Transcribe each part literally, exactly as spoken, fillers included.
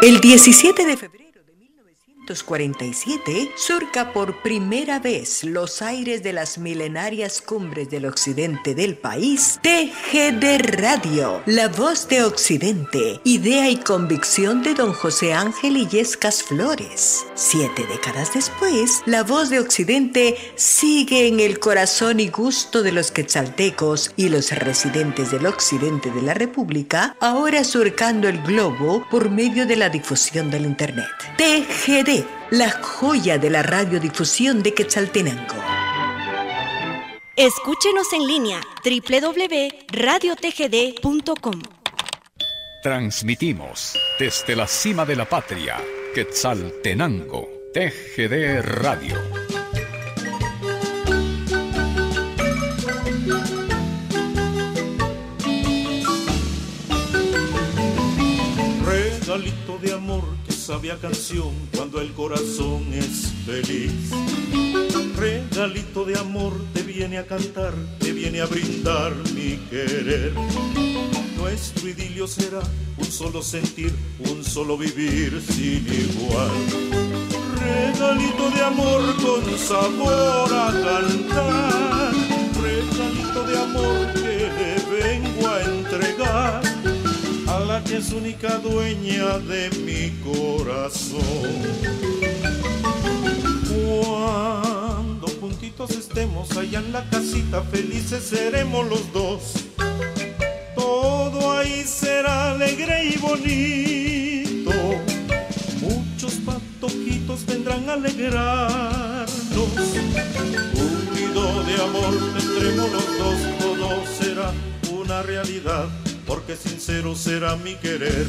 El diecisiete de febrero de mil novecientos cuarenta y siete surca por primera vez los aires de las milenarias cumbres del occidente del país T G D Radio, la voz de Occidente, idea y convicción de don José Ángel Illescas Flores. Siete décadas después, la voz de Occidente sigue en el corazón y gusto de los quetzaltecos y los residentes del occidente de la República, ahora surcando el globo por medio de la difusión del Internet. T G D, la joya de la radiodifusión de Quetzaltenango. Escúchenos en línea doble u doble u doble u punto radio t g d punto com. Transmitimos desde la cima de la patria, Quetzaltenango, T G D Radio. Regalito de amor que sabe a canción cuando el corazón es feliz. Regalito de amor te viene a cantar, te viene a brindar mi querer. Nuestro idilio será un solo sentir, un solo vivir sin igual. Regalito de amor con sabor a cantar. Regalito de amor que le vengo a entregar a la que es única dueña de mi corazón. Cuando juntitos estemos allá en la casita, felices seremos los dos. Todo ahí será alegre y bonito. Muchos patojitos vendrán a alegrarnos. Un nido de amor tendremos los dos, todo será una realidad, porque sincero será mi querer.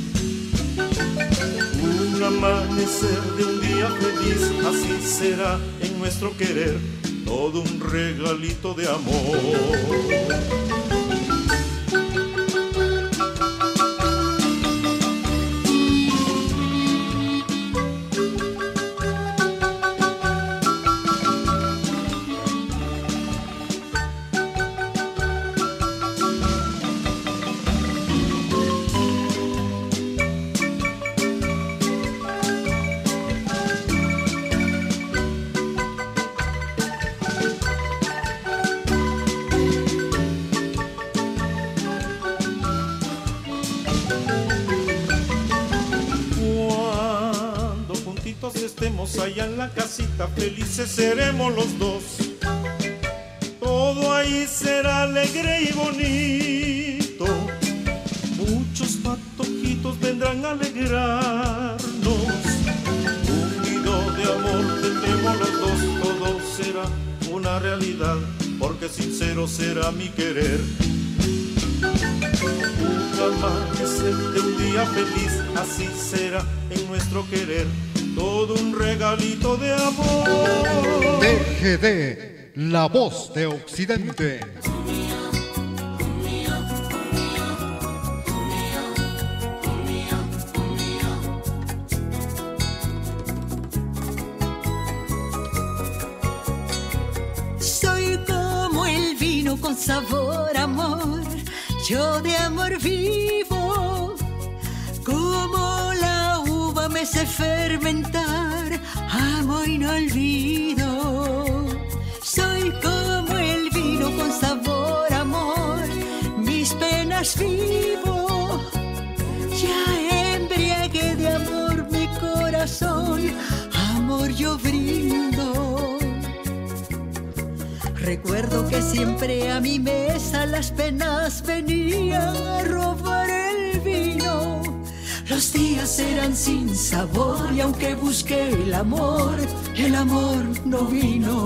Un amanecer de un día feliz, así será en nuestro querer, todo un regalito de amor. Allá en la casita felices seremos los dos. Todo ahí será alegre y bonito. Muchos patojitos vendrán a alegrarnos. Un nido de amor tendremos los dos, todo será una realidad, porque sincero será mi querer. Un amanecer de un día feliz, así será en nuestro querer, todo un regalito de amor. T G D, la voz de Occidente. Soy como el vino con sabor a amor, yo de amor vivo, como la uva me sé fermentar, amo y no olvido. Soy como el vino con sabor a amor, mis penas vivo, ya embriagué de amor mi corazón, amor yo brindo. Recuerdo que siempre a mi mesa las penas venían a robar el vino. Los días eran sin sabor y aunque busqué el amor, el amor no vino.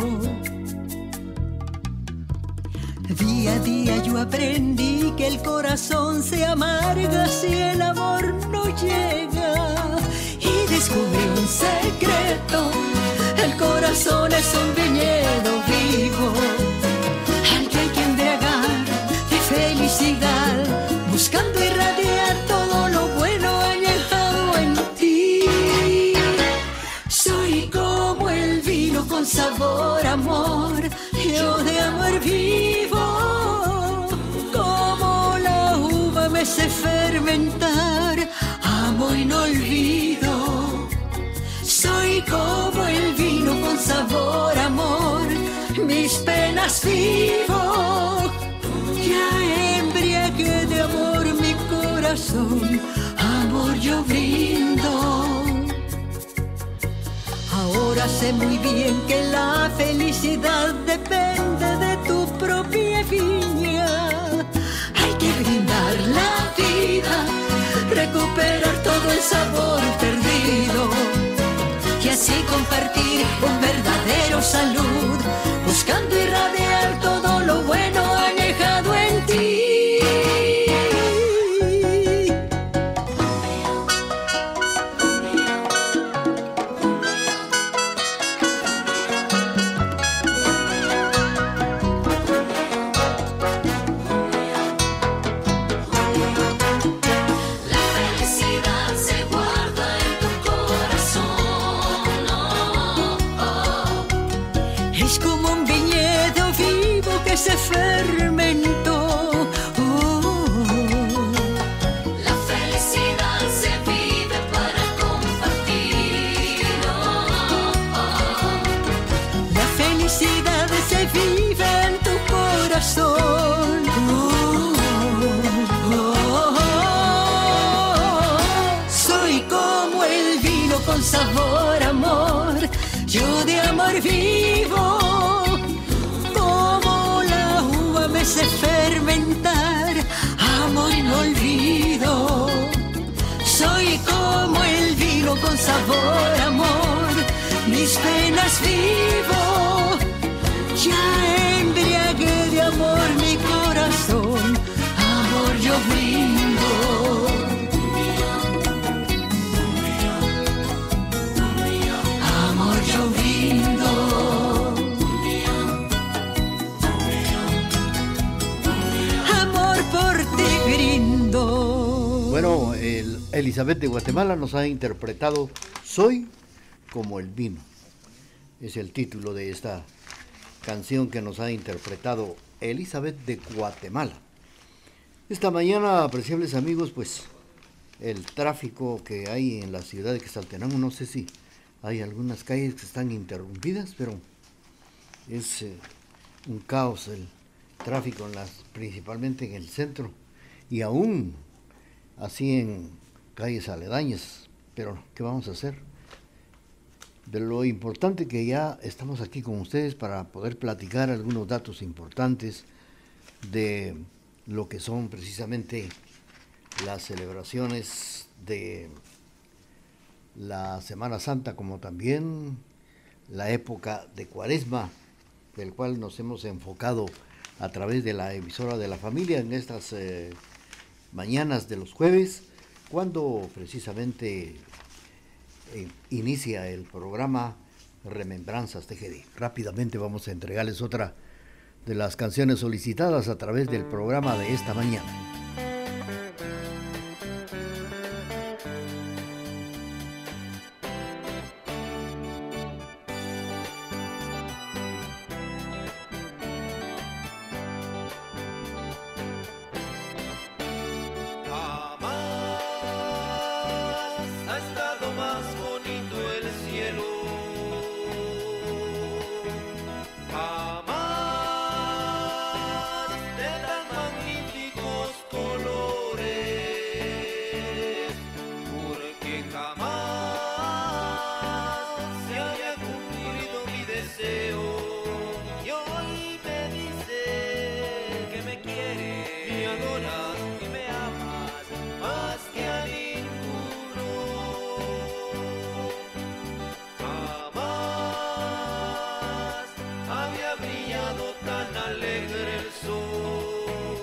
Día a día yo aprendí que el corazón se amarga si el amor no llega. Y descubrí un secreto, el corazón es un viñedo vivo, al que hay que embriagar de felicidad, buscando irradiar todo lo bueno añejado en ti. Soy como el vino con sabor a amor, yo de amor vivo, como la uva me sé fermentar, amo y y no olvido. Soy como el vino con sabor, amor, mis penas vivo. Ya embriagué de amor mi corazón, amor yo brindo. Ahora sé muy bien que la felicidad depende de tu propia viña. Hay que brindar la vida, recuperar todo el sabor perdido y así compartir un verdadero salud, buscando irradiar todo lo bueno añejado en ti. Se fermentó. Oh, la felicidad se vive para compartir. Oh, oh. La felicidad se vive en tu corazón. Oh, oh, oh. Soy como el vino con sabor, amor, yo de amor vivo. Me sé fermentar, amor y no olvido. Soy como el vino con sabor, amor, mis penas vivo. Ya embriagué de amor mi corazón, amor yo brindo. Amor yo brindo. Bueno, el Elizabeth de Guatemala nos ha interpretado Soy como el vino. Es el título de esta canción que nos ha interpretado Elizabeth de Guatemala. Esta mañana, apreciables amigos, pues el tráfico que hay en la ciudad de Quetzaltenango, no sé si hay algunas calles que están interrumpidas, pero es eh, un caos el tráfico, en las, principalmente en el centro y aún así en calles aledañas. Pero ¿qué vamos a hacer? De lo importante que ya estamos aquí con ustedes para poder platicar algunos datos importantes de lo que son precisamente las celebraciones de la Semana Santa, como también la época de Cuaresma, del cual nos hemos enfocado a través de la emisora de la familia en estas eh, mañanas de los jueves, cuando precisamente eh, inicia el programa Remembranzas T G D. Rápidamente vamos a entregarles otra de las canciones solicitadas a través del programa de esta mañana.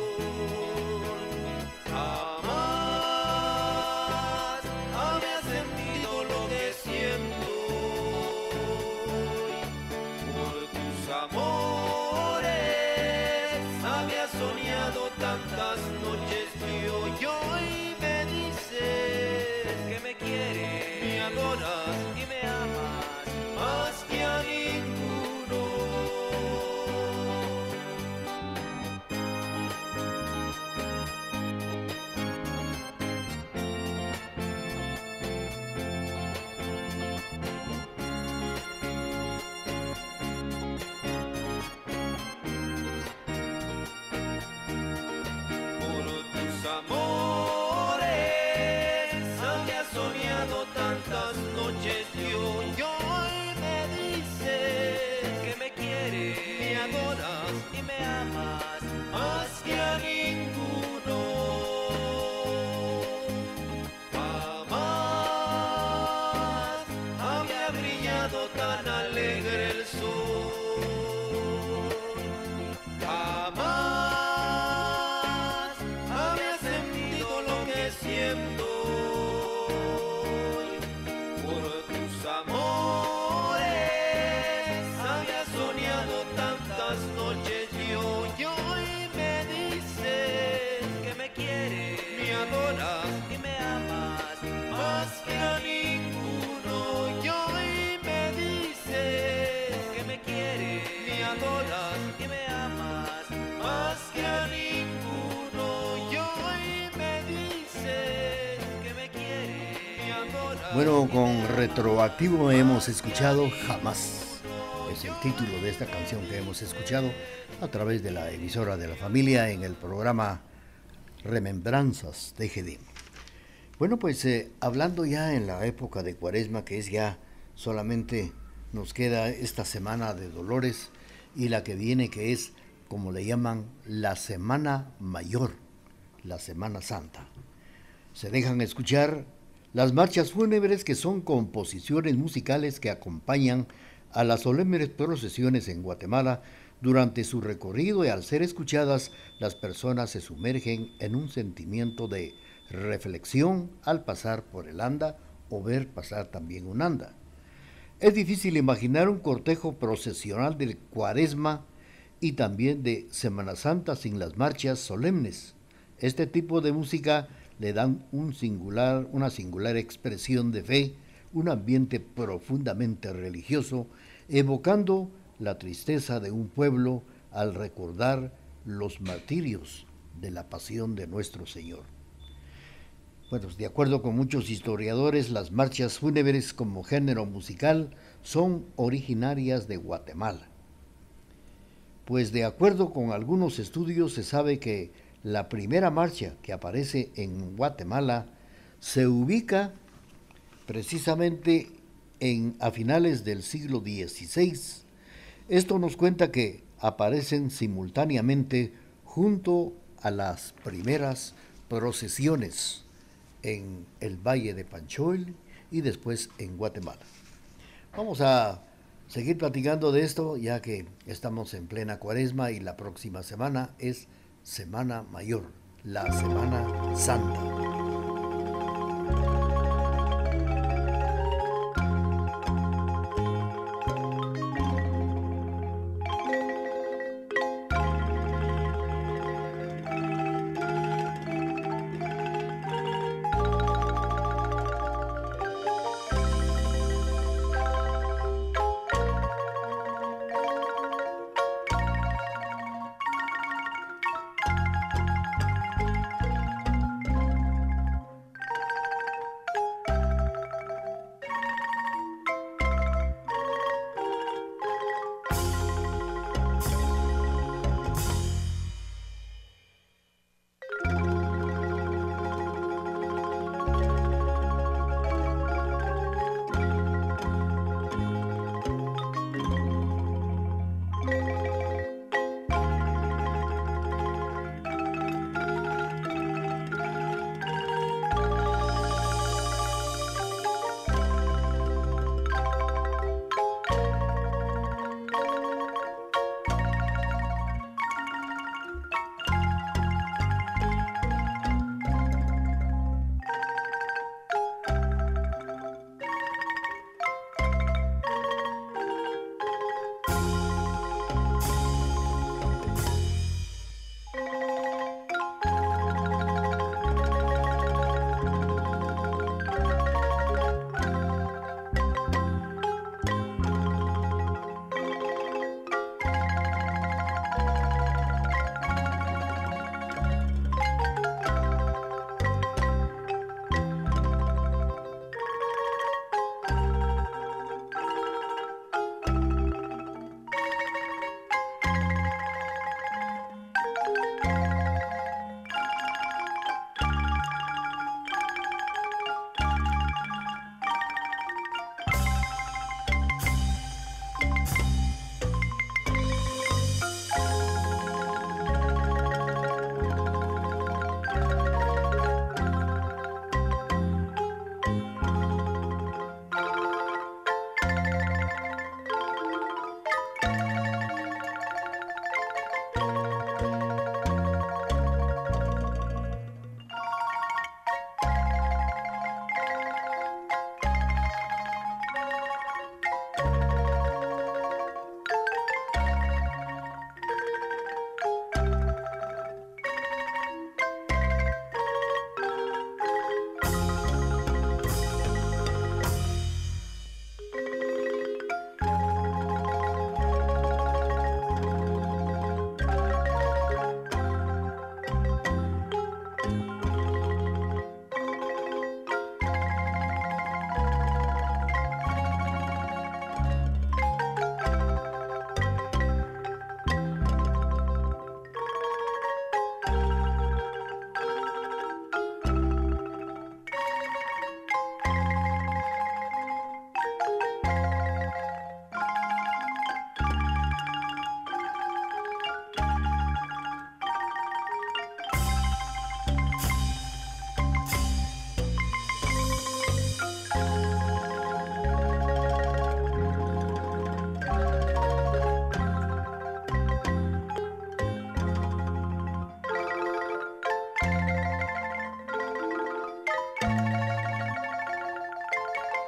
Jamás había sentido Bueno, con Retroactivo hemos escuchado Jamás. Es el título de esta canción que hemos escuchado a través de la emisora de la familia en el programa Remembranzas T G D. Bueno, pues eh, hablando ya en la época de Cuaresma, que es ya solamente nos queda esta semana de Dolores y la que viene, que es, como le llaman, la Semana Mayor, la Semana Santa. Se dejan escuchar las marchas fúnebres, que son composiciones musicales que acompañan a las solemnes procesiones en Guatemala durante su recorrido, y al ser escuchadas, las personas se sumergen en un sentimiento de reflexión al pasar por el anda o ver pasar también un anda. Es difícil imaginar un cortejo procesional de Cuaresma y también de Semana Santa sin las marchas solemnes. Este tipo de música le dan un singular, una singular expresión de fe, un ambiente profundamente religioso, evocando la tristeza de un pueblo al recordar los martirios de la pasión de nuestro Señor. Bueno, de acuerdo con muchos historiadores, las marchas fúnebres como género musical son originarias de Guatemala. Pues de acuerdo con algunos estudios se sabe que la primera marcha que aparece en Guatemala se ubica precisamente en, a finales del siglo dieciséis. Esto nos cuenta que aparecen simultáneamente junto a las primeras procesiones en el Valle de Panchoil y después en Guatemala. Vamos a seguir platicando de esto, ya que estamos en plena Cuaresma y la próxima semana es Semana Mayor, la Semana Santa.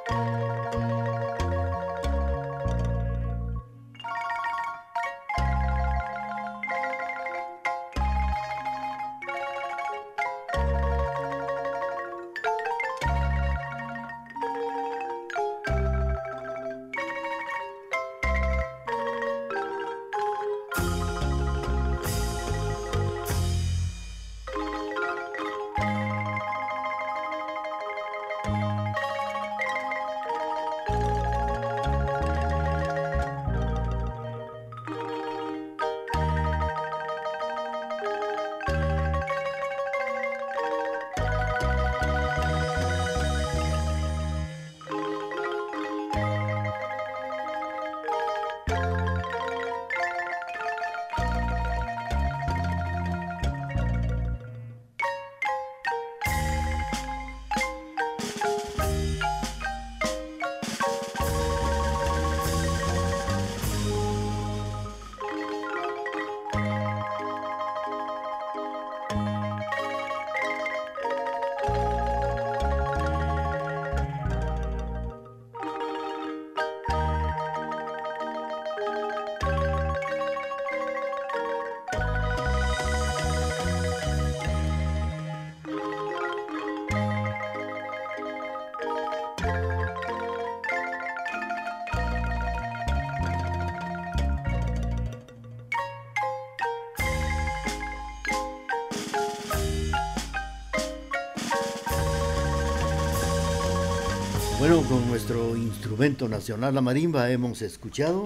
Bueno, con nuestro instrumento nacional, la marimba, hemos escuchado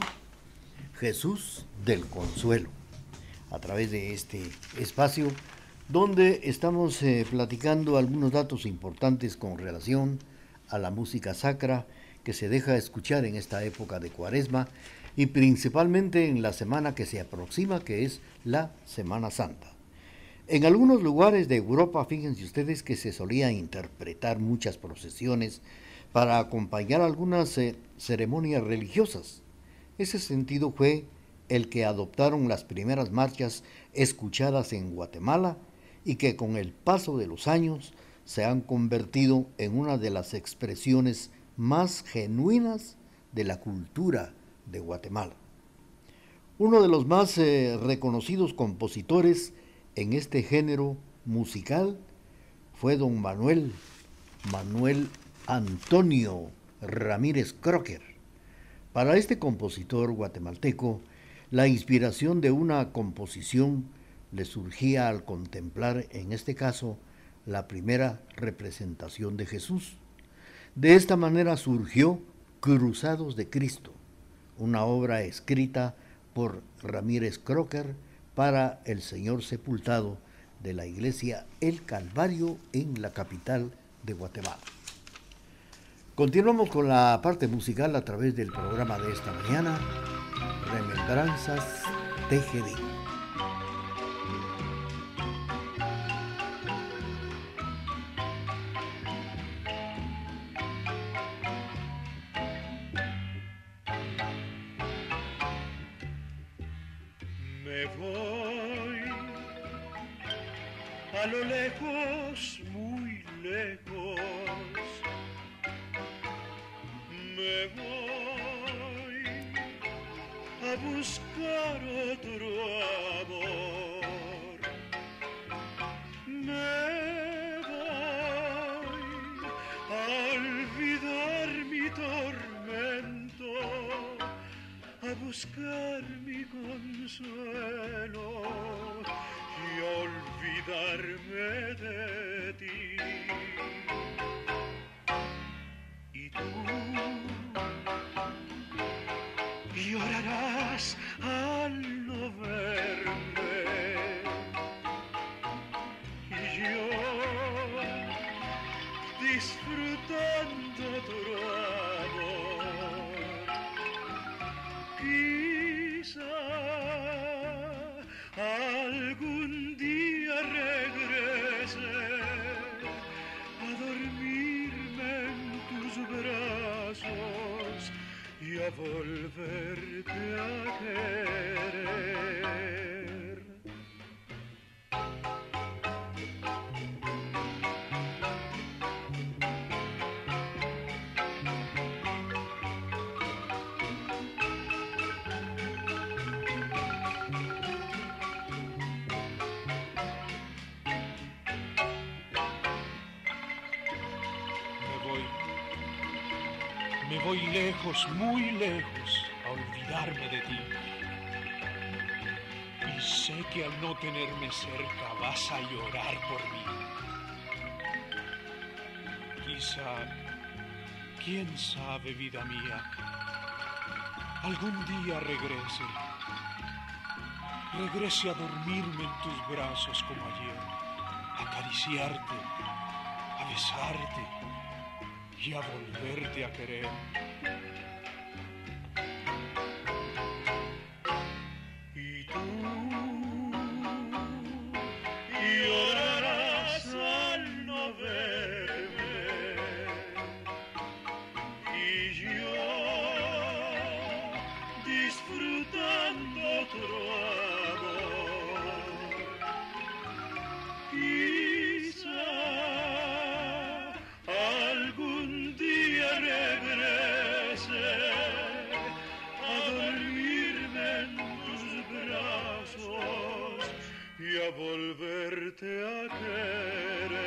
Jesús del Consuelo, a través de este espacio donde estamos eh, platicando algunos datos importantes con relación a la música sacra que se deja escuchar en esta época de Cuaresma y principalmente en la semana que se aproxima, que es la Semana Santa. En algunos lugares de Europa, fíjense ustedes que se solía interpretar muchas procesiones para acompañar algunas eh, ceremonias religiosas. Ese sentido fue el que adoptaron las primeras marchas escuchadas en Guatemala y que con el paso de los años se han convertido en una de las expresiones más genuinas de la cultura de Guatemala. Uno de los más eh, reconocidos compositores en este género musical fue don Manuel, Manuel Antonio Ramírez Crocker. Para este compositor guatemalteco, la inspiración de una composición le surgía al contemplar, en este caso, la primera representación de Jesús. De esta manera surgió Cruzados de Cristo, una obra escrita por Ramírez Crocker para el Señor Sepultado de la iglesia El Calvario en la capital de Guatemala. Continuamos con la parte musical a través del programa de esta mañana, Remembranzas T G D. Me voy a lo lejos, muy lejos. Me voy a buscar otro amor. Me voy a olvidar mi tormento, a buscar mi consuelo y a olvidarme de ti. Y tú llorarás al no verme y yo disfrutando tu amor. Quizá algún día regrese a dormirme en tus brazos y a volverte a querer. Me voy lejos, muy lejos, a olvidarme de ti. Y sé que al no tenerme cerca vas a llorar por mí. Quizá, quién sabe, vida mía, algún día regrese. Regrese a dormirme en tus brazos como ayer, a acariciarte, a besarte y a volverte a querer. Y tú llorarás al no verme, y yo disfrutando otro amor. Quizá algún día regrese a dormirme en tus brazos y a volverte a querer,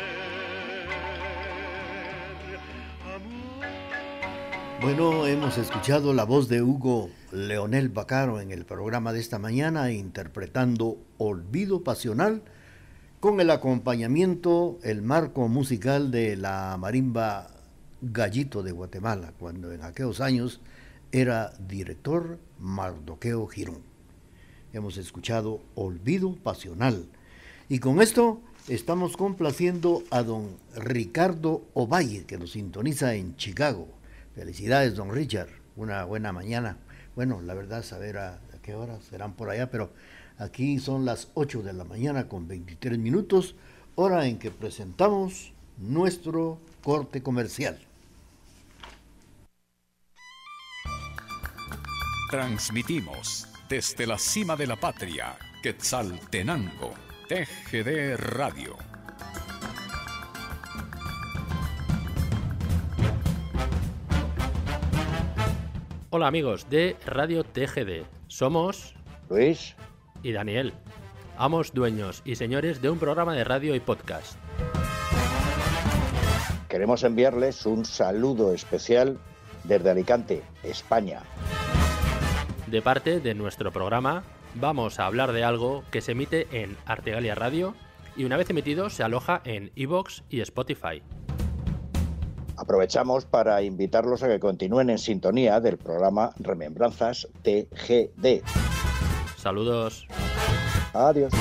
amor. Bueno, hemos escuchado la voz de Hugo Leonel Vaccaro en el programa de esta mañana interpretando Olvido Pasional, con el acompañamiento, el marco musical de la marimba Gallito de Guatemala, cuando en aquellos años era director Mardoqueo Girón. Hemos escuchado Olvido Pasional. Y con esto estamos complaciendo a don Ricardo Ovalle, que nos sintoniza en Chicago. Felicidades, don Richard. Una buena mañana. Bueno, la verdad, saber a, a qué horas serán por allá, pero aquí son las ocho de la mañana con veintitrés minutos, hora en que presentamos nuestro corte comercial. Transmitimos desde la cima de la patria, Quetzaltenango, T G D Radio. Hola amigos de Radio T G D, somos Luis y Daniel, amos, dueños y señores de un programa de radio y podcast. Queremos enviarles un saludo especial desde Alicante, España. De parte de nuestro programa, vamos a hablar de algo que se emite en Artegalia Radio y una vez emitido se aloja en iVoox y Spotify. Aprovechamos para invitarlos a que continúen en sintonía del programa Remembranzas T G D. Saludos. Adiós.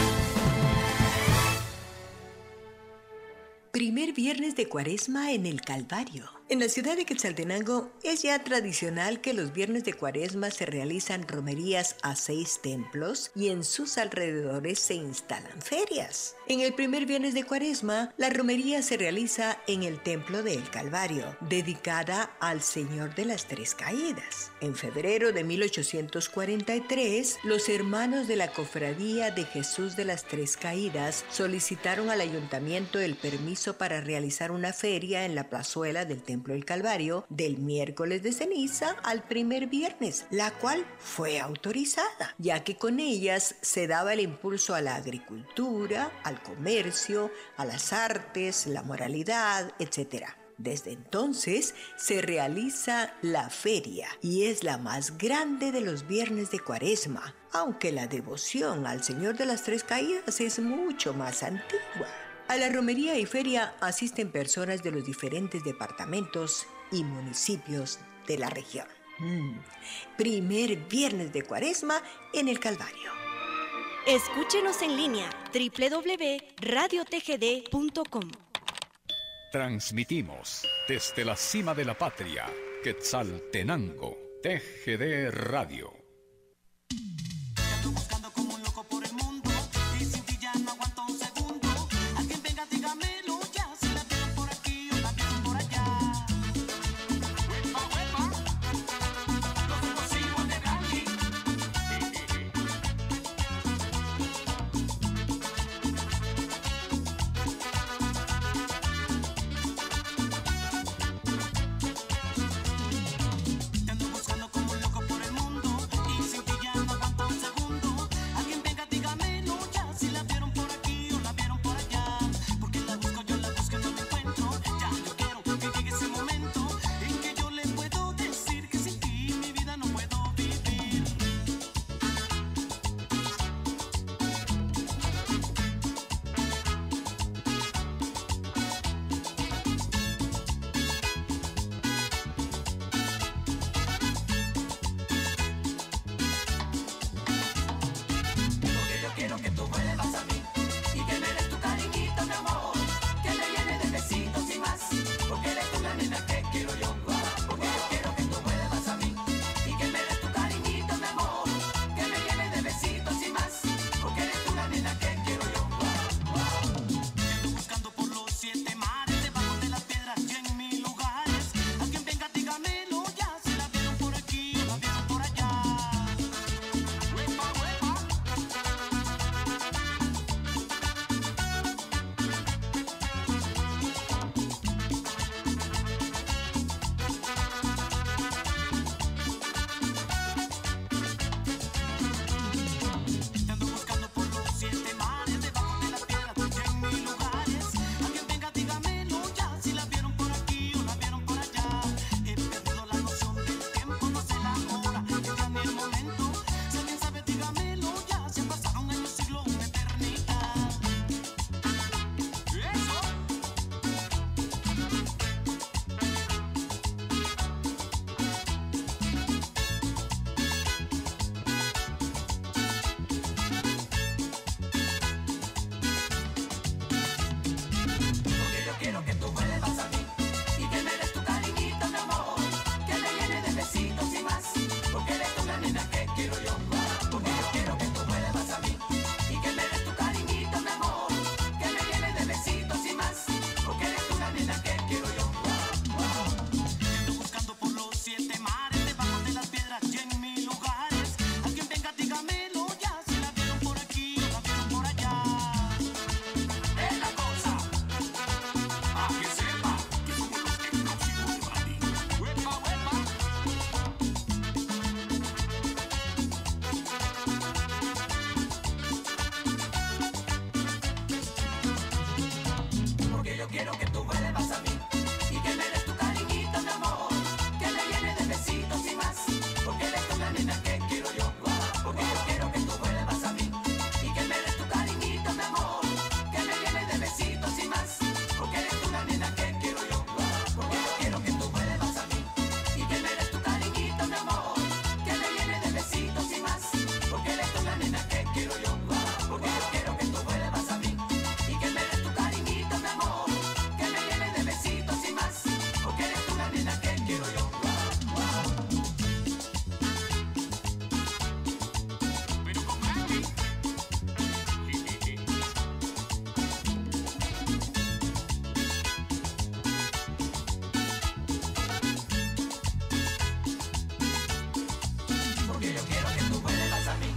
Primer viernes de Cuaresma en el Calvario. En la ciudad de Quetzaltenango es ya tradicional que los viernes de Cuaresma se realizan romerías a seis templos y en sus alrededores se instalan ferias. En el primer viernes de Cuaresma, la romería se realiza en el Templo del Calvario, dedicada al Señor de las Tres Caídas. En febrero de mil ochocientos cuarenta y tres, los hermanos de la Cofradía de Jesús de las Tres Caídas solicitaron al ayuntamiento el permiso para realizar una feria en la plazuela del Templo del Calvario del miércoles de ceniza al primer viernes, la cual fue autorizada, ya que con ellas se daba el impulso a la agricultura, al comercio, a las artes, la moralidad, etcétera. Desde entonces se realiza la feria y es la más grande de los viernes de Cuaresma, aunque la devoción al Señor de las Tres Caídas es mucho más antigua. A la romería y feria asisten personas de los diferentes departamentos y municipios de la región. Mm. Primer viernes de Cuaresma en el Calvario. Escúchenos en línea doble u doble u doble u punto radio t g d punto com. Transmitimos desde la cima de la patria, Quetzaltenango, T G D Radio. Buscando como un loco por el mundo.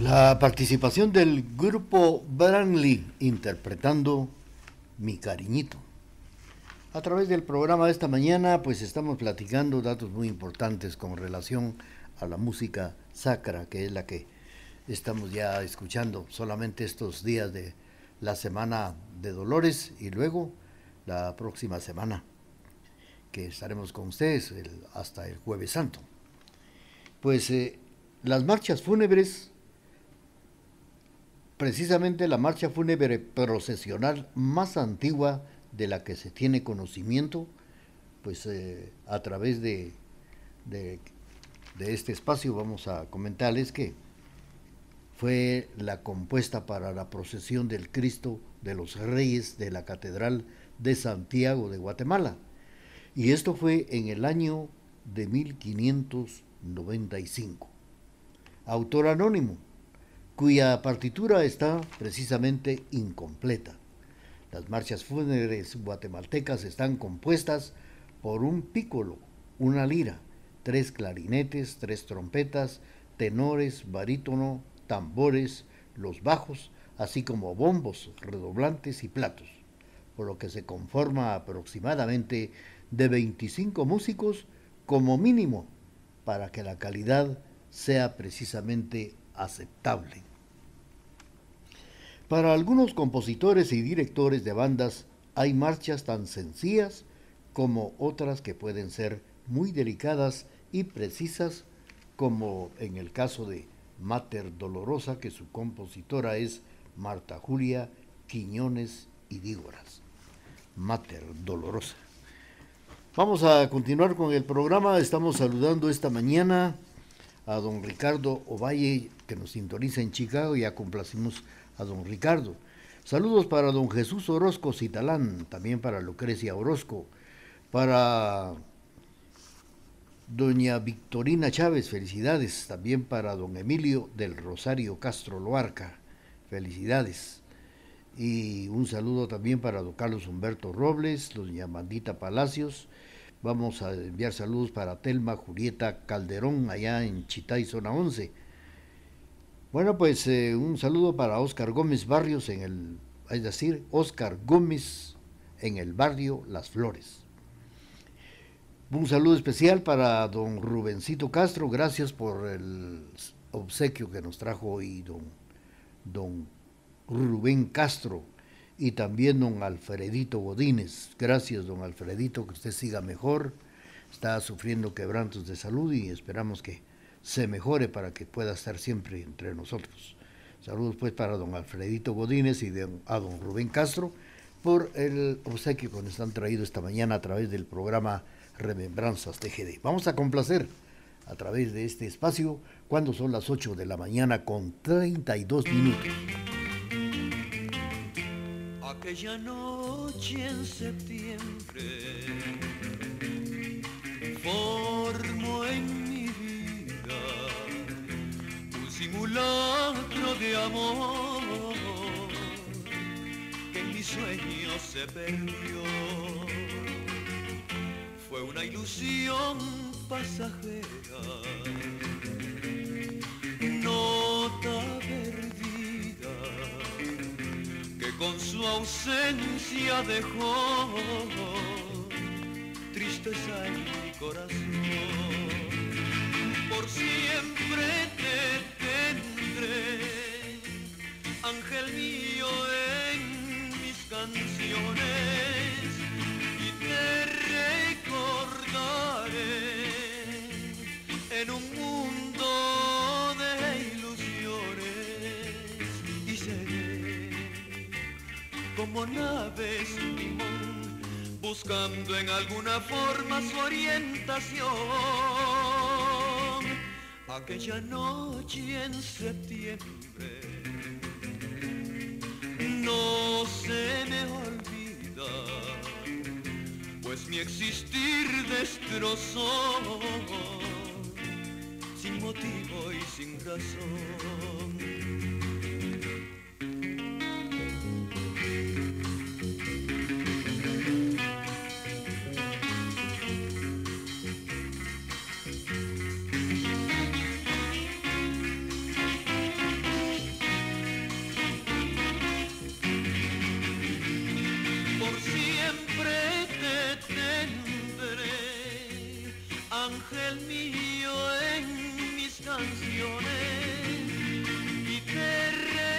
La participación del grupo Branly interpretando Mi Cariñito. A través del programa de esta mañana pues estamos platicando datos muy importantes con relación a la música sacra, que es la que estamos ya escuchando solamente estos días de la semana de Dolores y luego la próxima semana que estaremos con ustedes el, hasta el Jueves Santo. Pues eh, las marchas fúnebres, precisamente la marcha fúnebre procesional más antigua de la que se tiene conocimiento, pues eh, a través de, de, de este espacio vamos a comentarles que fue la compuesta para la procesión del Cristo de los Reyes de la Catedral de Santiago de Guatemala. Y esto fue en el año de mil quinientos noventa y cinco. Autor anónimo, cuya partitura está precisamente incompleta. Las marchas fúnebres guatemaltecas están compuestas por un pícolo, una lira, tres clarinetes, tres trompetas, tenores, barítono, tambores, los bajos, así como bombos, redoblantes y platos, por lo que se conforma aproximadamente de veinticinco músicos como mínimo para que la calidad sea precisamente aceptable. Para algunos compositores y directores de bandas hay marchas tan sencillas como otras que pueden ser muy delicadas y precisas, como en el caso de Mater Dolorosa, que su compositora es Marta Julia Quiñones y Dígoras. Mater Dolorosa. Vamos a continuar con el programa. Estamos saludando esta mañana a don Ricardo Ovalle, que nos sintoniza en Chicago. Ya complacimos a don Ricardo. Saludos para don Jesús Orozco Citalán, también para Lucrecia Orozco, para doña Victorina Chávez, felicidades, también para don Emilio del Rosario Castro Loarca, felicidades. Y un saludo también para don Carlos Humberto Robles, doña Mandita Palacios. Vamos a enviar saludos para Telma Julieta Calderón, allá en Chitay, zona once. Bueno, pues eh, un saludo para Óscar Gómez Barrios, en el, es decir, Óscar Gómez en el barrio Las Flores. Un saludo especial para don Rubencito Castro, gracias por el obsequio que nos trajo hoy don, don Rubén Castro, y también don Alfredito Godínez. Gracias, don Alfredito, que usted siga mejor, está sufriendo quebrantos de salud y esperamos que se mejore para que pueda estar siempre entre nosotros. Saludos pues para don Alfredito Godínez y de, a don Rubén Castro por el obsequio que nos han traído esta mañana a través del programa Remembranzas T G D. Vamos a complacer a través de este espacio cuando son las ocho de la mañana con treinta y dos minutos. Aquella noche en septiembre formo en mi vida un simulacro de amor que en mi sueño se perdió. Fue una ilusión pasajera, nota perdida que con su ausencia dejó tristeza en mi corazón. Por siempre te tendré, ángel mío, en mis canciones, y te recordaré en un mundo de ilusiones, y seré como nave sin timón, buscando en alguna forma su orientación. Aquella noche en septiembre no se me olvida, pues mi existir destrozó sin motivo y sin razón. el mío en mis canciones y te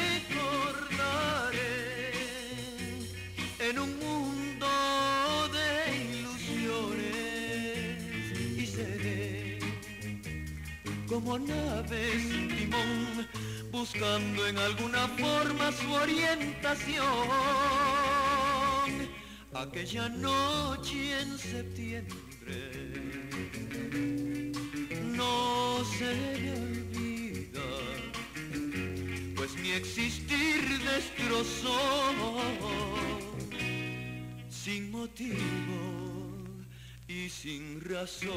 recordaré en un mundo de ilusiones y seré como nave sin timón buscando en alguna forma su orientación. Aquella noche en septiembre no se me olvida, pues mi existir destrozó sin motivo y sin razón.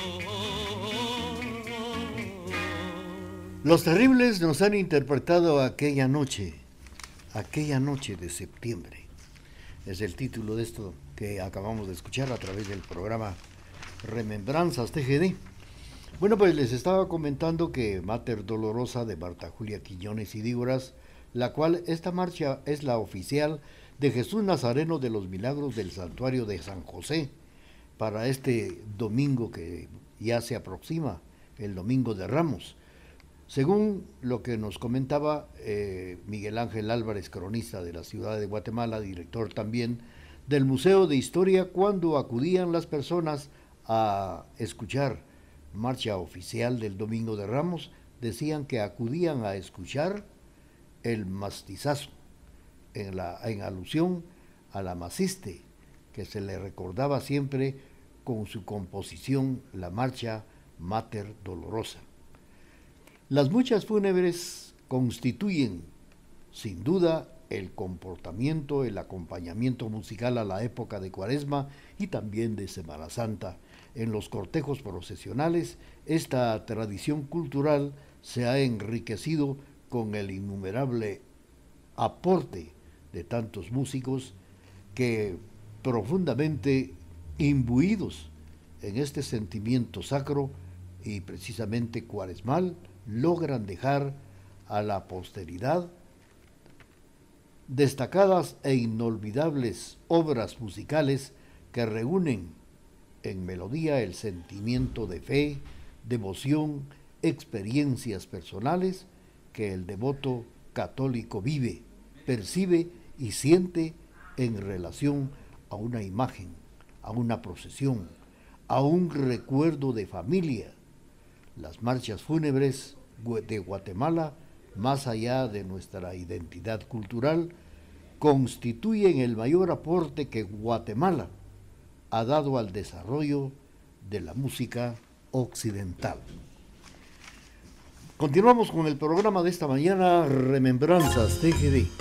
Los Terribles nos han interpretado Aquella noche, aquella noche de septiembre. Es el título de esto que acabamos de escuchar a través del programa Remembranzas T G D. Bueno, pues les estaba comentando que Mater Dolorosa de Marta Julia Quiñones y Dígoras, la cual esta marcha es la oficial de Jesús Nazareno de los Milagros del Santuario de San José, para este domingo que ya se aproxima, el Domingo de Ramos. Según lo que nos comentaba eh, Miguel Ángel Álvarez, cronista de la ciudad de Guatemala, director también del Museo de Historia, cuando acudían las personas a escuchar marcha oficial del Domingo de Ramos, decían que acudían a escuchar el mastizazo, en, la, en alusión a la maciste, que se le recordaba siempre con su composición, la marcha Mater Dolorosa. Las muchas fúnebres constituyen, sin duda, el comportamiento, el acompañamiento musical a la época de Cuaresma y también de Semana Santa. En los cortejos procesionales, esta tradición cultural se ha enriquecido con el innumerable aporte de tantos músicos que, profundamente imbuidos en este sentimiento sacro y precisamente cuaresmal, logran dejar a la posteridad destacadas e inolvidables obras musicales que reúnen en melodía el sentimiento de fe, devoción, experiencias personales que el devoto católico vive, percibe y siente en relación a una imagen, a una procesión, a un recuerdo de familia. Las marchas fúnebres de Guatemala, más allá de nuestra identidad cultural, constituyen el mayor aporte que Guatemala ha dado al desarrollo de la música occidental. Continuamos con el programa de esta mañana, Remembranzas T G D.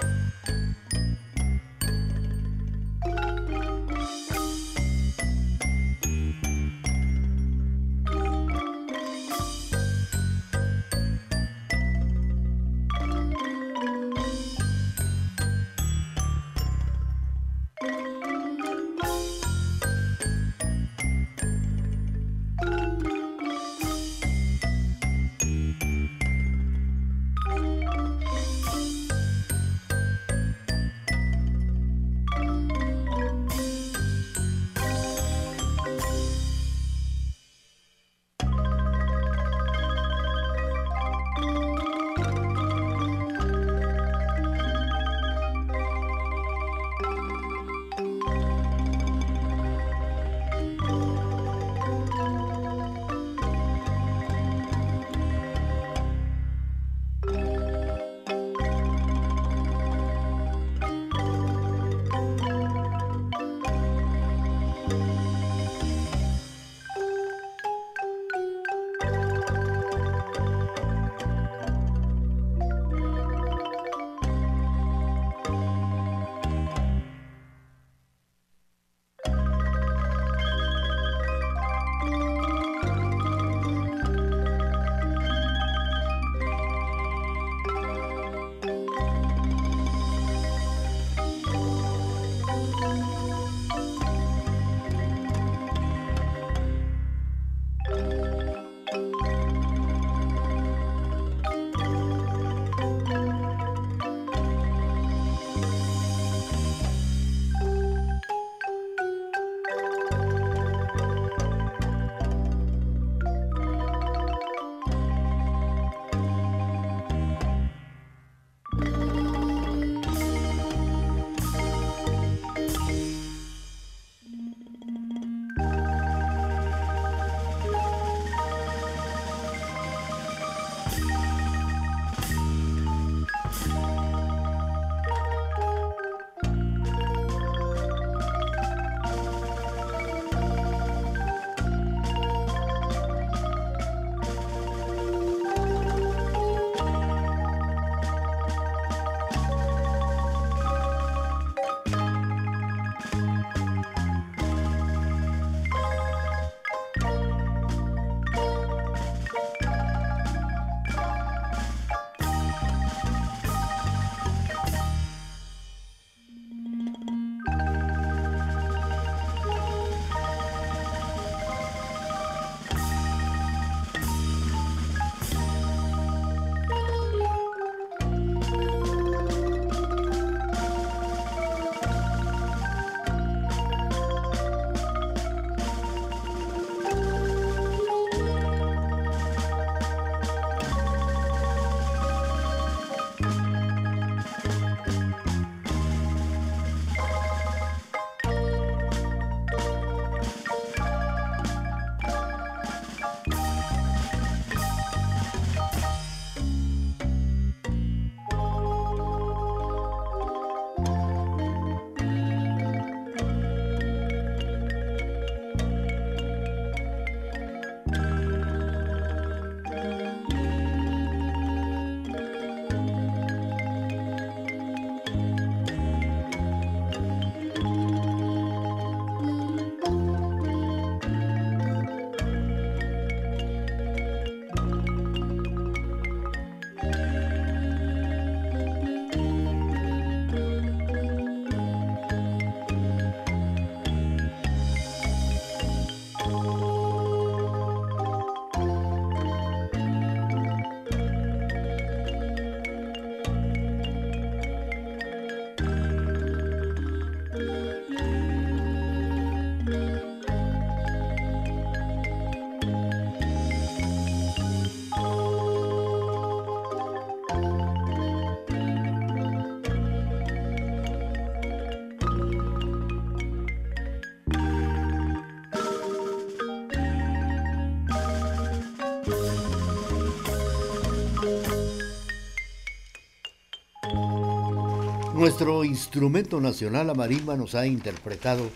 Nuestro instrumento nacional, la marimba, nos ha interpretado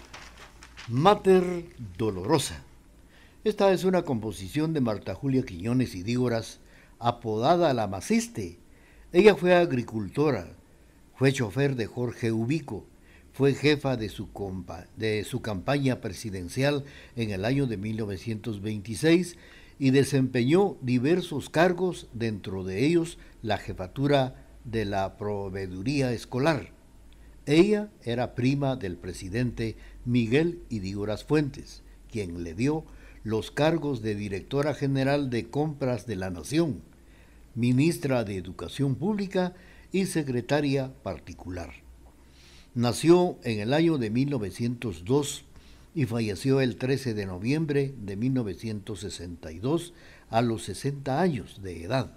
Mater Dolorosa. Esta es una composición de Marta Julia Quiñones y Dígoras, apodada La Maciste. Ella fue agricultora, fue chofer de Jorge Ubico, fue jefa de su, compa, de su campaña presidencial en el año de mil novecientos veintiséis y desempeñó diversos cargos, dentro de ellos la jefatura de la proveeduría escolar. Ella era prima del presidente Miguel Ydígoras Fuentes, quien le dio los cargos de directora general de Compras de la Nación, ministra de Educación Pública y secretaria particular. Nació en el año de mil novecientos dos y falleció el trece de noviembre de mil novecientos sesenta y dos a los sesenta años de edad.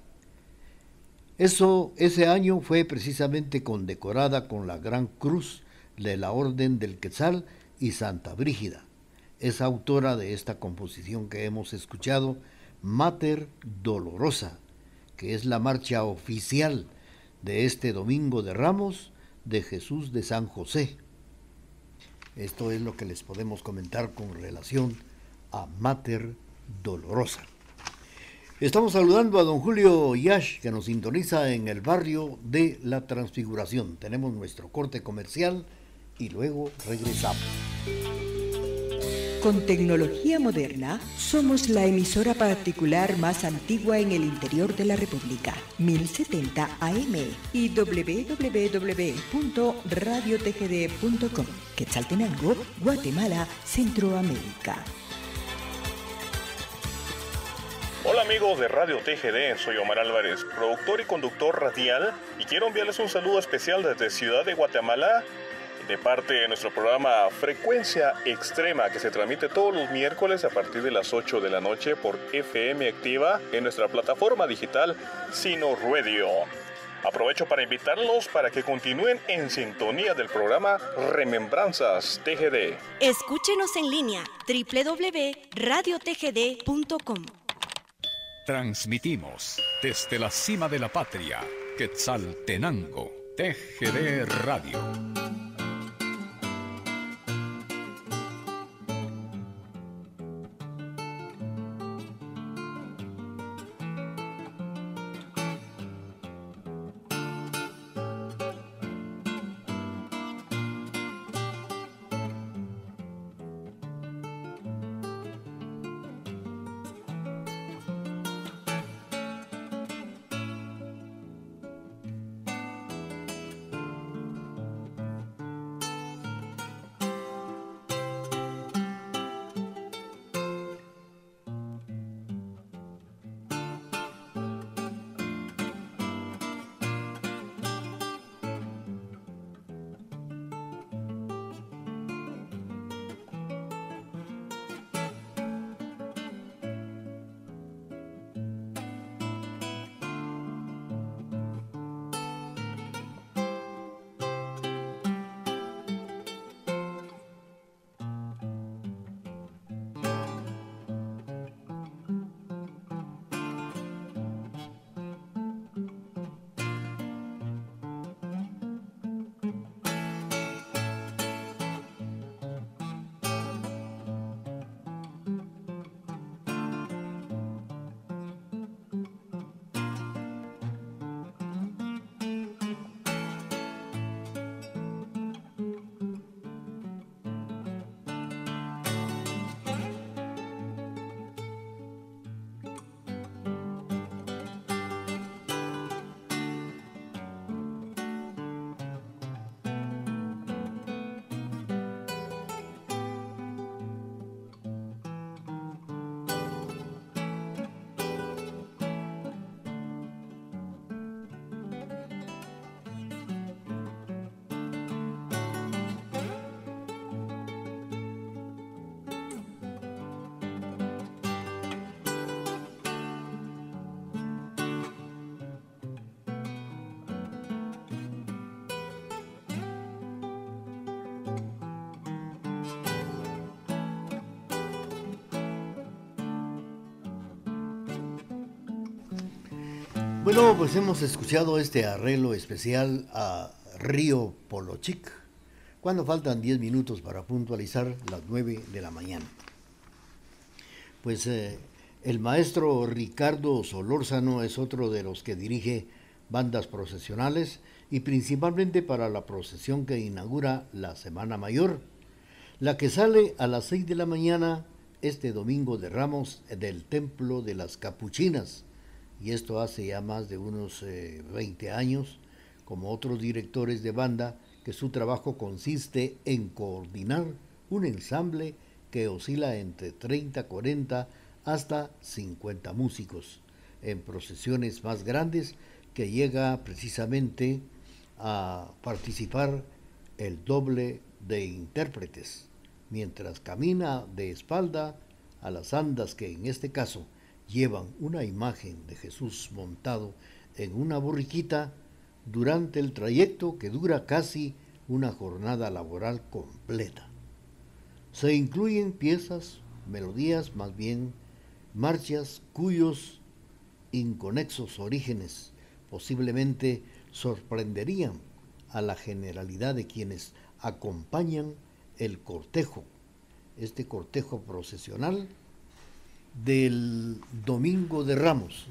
Eso, ese año fue precisamente condecorada con la Gran Cruz de la Orden del Quetzal y Santa Brígida. Es autora de esta composición que hemos escuchado, Mater Dolorosa, que es la marcha oficial de este Domingo de Ramos de Jesús de San José. Esto es lo que les podemos comentar con relación a Mater Dolorosa. Estamos saludando a don Julio Yash, que nos sintoniza en el barrio de La Transfiguración. Tenemos nuestro corte comercial y luego regresamos. Con tecnología moderna, somos la emisora particular más antigua en el interior de la República, mil setenta A M y doble u doble u doble u punto radio t g d punto com, Quetzaltenango, Guatemala, Centroamérica. Hola amigos de Radio T G D, soy Omar Álvarez, productor y conductor radial, y quiero enviarles un saludo especial desde Ciudad de Guatemala, de parte de nuestro programa Frecuencia Extrema, que se transmite todos los miércoles a partir de las ocho de la noche por F M Activa en nuestra plataforma digital Sino Radio. Aprovecho para invitarlos para que continúen en sintonía del programa Remembranzas T G D. Escúchenos en línea doble u doble u doble u punto radio t g d punto com. Transmitimos desde la cima de la patria, Quetzaltenango, T G D Radio. Bueno, pues hemos escuchado este arreglo especial a Río Polochic, cuando faltan diez minutos para puntualizar las nueve de la mañana. Pues eh, el maestro Ricardo Solórzano es otro de los que dirige bandas procesionales y principalmente para la procesión que inaugura la Semana Mayor, la que sale a las seis de la mañana este domingo de Ramos del Templo de las Capuchinas. Y esto hace ya más de unos eh, veinte años, como otros directores de banda, que su trabajo consiste en coordinar un ensamble que oscila entre treinta, cuarenta hasta cincuenta músicos, en procesiones más grandes que llega precisamente a participar el doble de intérpretes, mientras camina de espalda a las andas que en este caso llevan una imagen de Jesús montado en una borriquita durante el trayecto que dura casi una jornada laboral completa. Se incluyen piezas, melodías, más bien marchas cuyos inconexos orígenes posiblemente sorprenderían a la generalidad de quienes acompañan el cortejo, este cortejo procesional del Domingo de Ramos.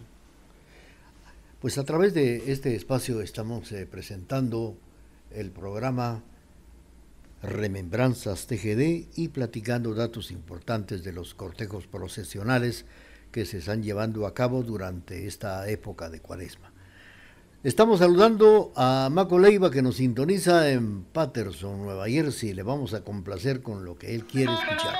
Pues a través de este espacio estamos eh, presentando el programa Remembranzas T G D y platicando datos importantes de los cortejos procesionales que se están llevando a cabo durante esta época de Cuaresma. Estamos saludando a Maco Leiva, que nos sintoniza en Paterson, Nueva Jersey. Le vamos a complacer con lo que él quiere escuchar.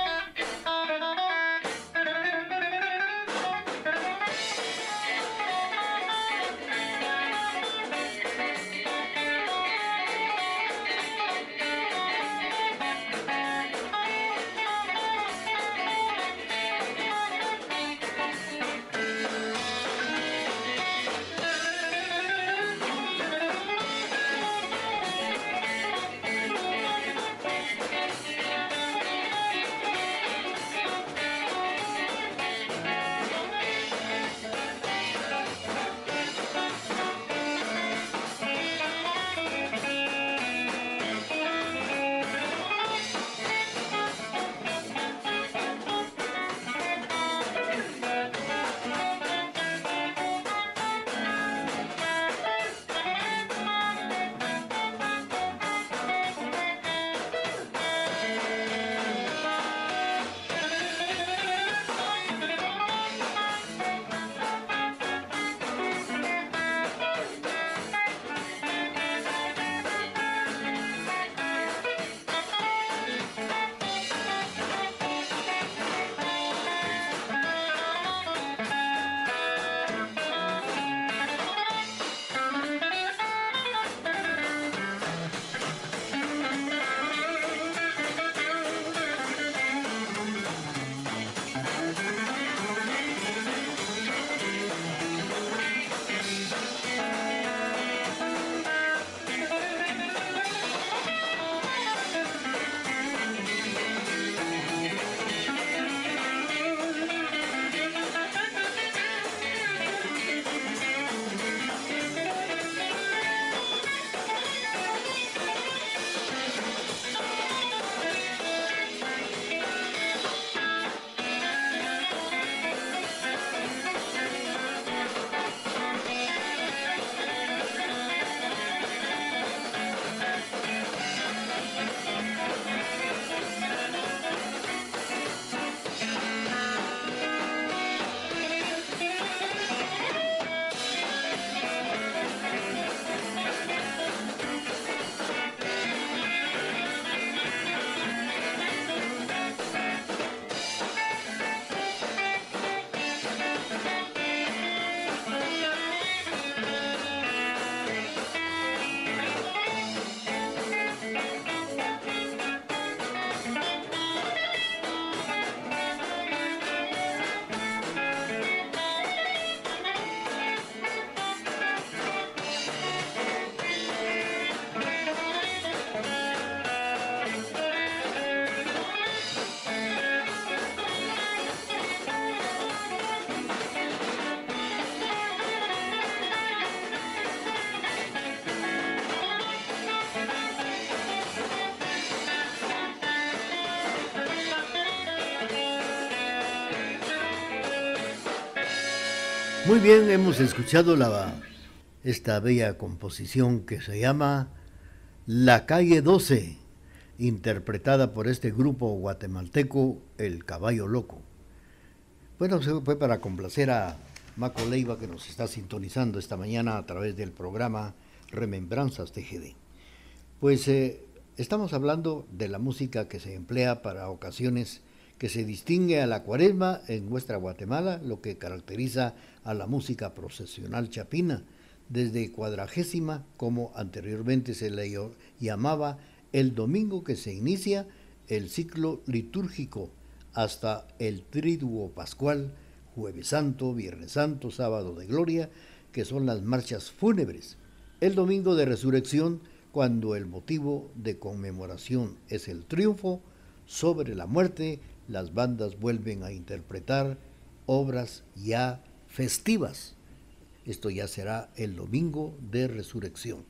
Muy bien, hemos escuchado la, esta bella composición que se llama La Calle doce, interpretada por este grupo guatemalteco, El Caballo Loco. Bueno, se fue para complacer a Maco Leiva, que nos está sintonizando esta mañana a través del programa Remembranzas T G D. Pues eh, estamos hablando de la música que se emplea para ocasiones que se distingue a la cuaresma en nuestra Guatemala, lo que caracteriza a la música procesional chapina, desde cuadragésima, como anteriormente se le llamaba, el domingo que se inicia el ciclo litúrgico, hasta el triduo pascual, Jueves Santo, Viernes Santo, Sábado de Gloria, que son las marchas fúnebres. El domingo de resurrección, cuando el motivo de conmemoración es el triunfo sobre la muerte, las bandas vuelven a interpretar obras ya festivas. Esto ya será el domingo de resurrección.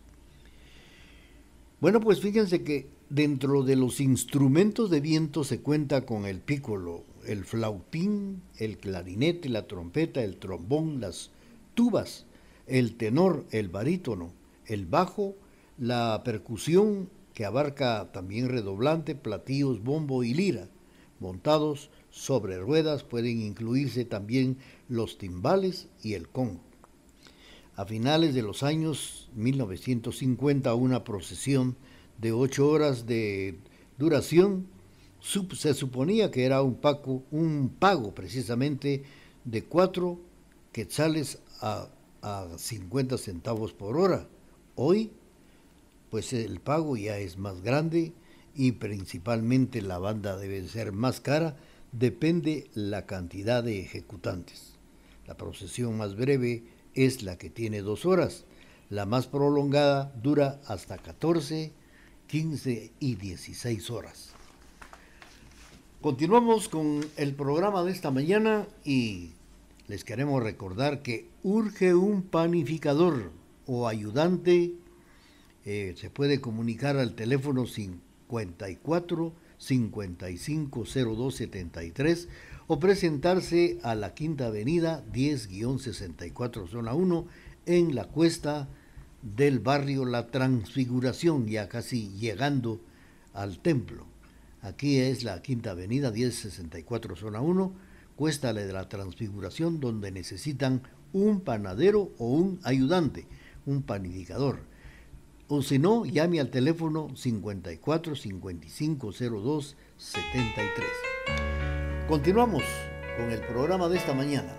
Bueno, pues fíjense que dentro de los instrumentos de viento se cuenta con el pícolo, el flautín, el clarinete, la trompeta, el trombón, las tubas, el tenor, el barítono, el bajo, la percusión que abarca también redoblante, platillos, bombo y lira. Montados sobre ruedas pueden incluirse también los timbales y el congo. A finales de los años mil novecientos cincuenta, una procesión de ocho horas de duración se suponía que era un pago, un pago precisamente de cuatro quetzales a, a cincuenta centavos por hora. Hoy, pues el pago ya es más grande y principalmente la banda debe ser más cara, depende la cantidad de ejecutantes. La procesión más breve es la que tiene dos horas, la más prolongada dura hasta catorce, quince y dieciséis horas. Continuamos con el programa de esta mañana y les queremos recordar que urge un panificador o ayudante. Eh, se puede comunicar al teléfono cincuenta y cuatro, cincuenta y cinco, cero dos setenta y tres o presentarse a la Quinta Avenida diez sesenta y cuatro Zona uno en la cuesta del barrio La Transfiguración, ya casi llegando al templo. Aquí es la Quinta Avenida diez sesenta y cuatro Zona uno, cuesta de la Transfiguración, donde necesitan un panadero o un ayudante, un panificador. O si no, llame al teléfono cincuenta y cuatro, cincuenta y cinco, cero dos setenta y tres. Continuamos con el programa de esta mañana.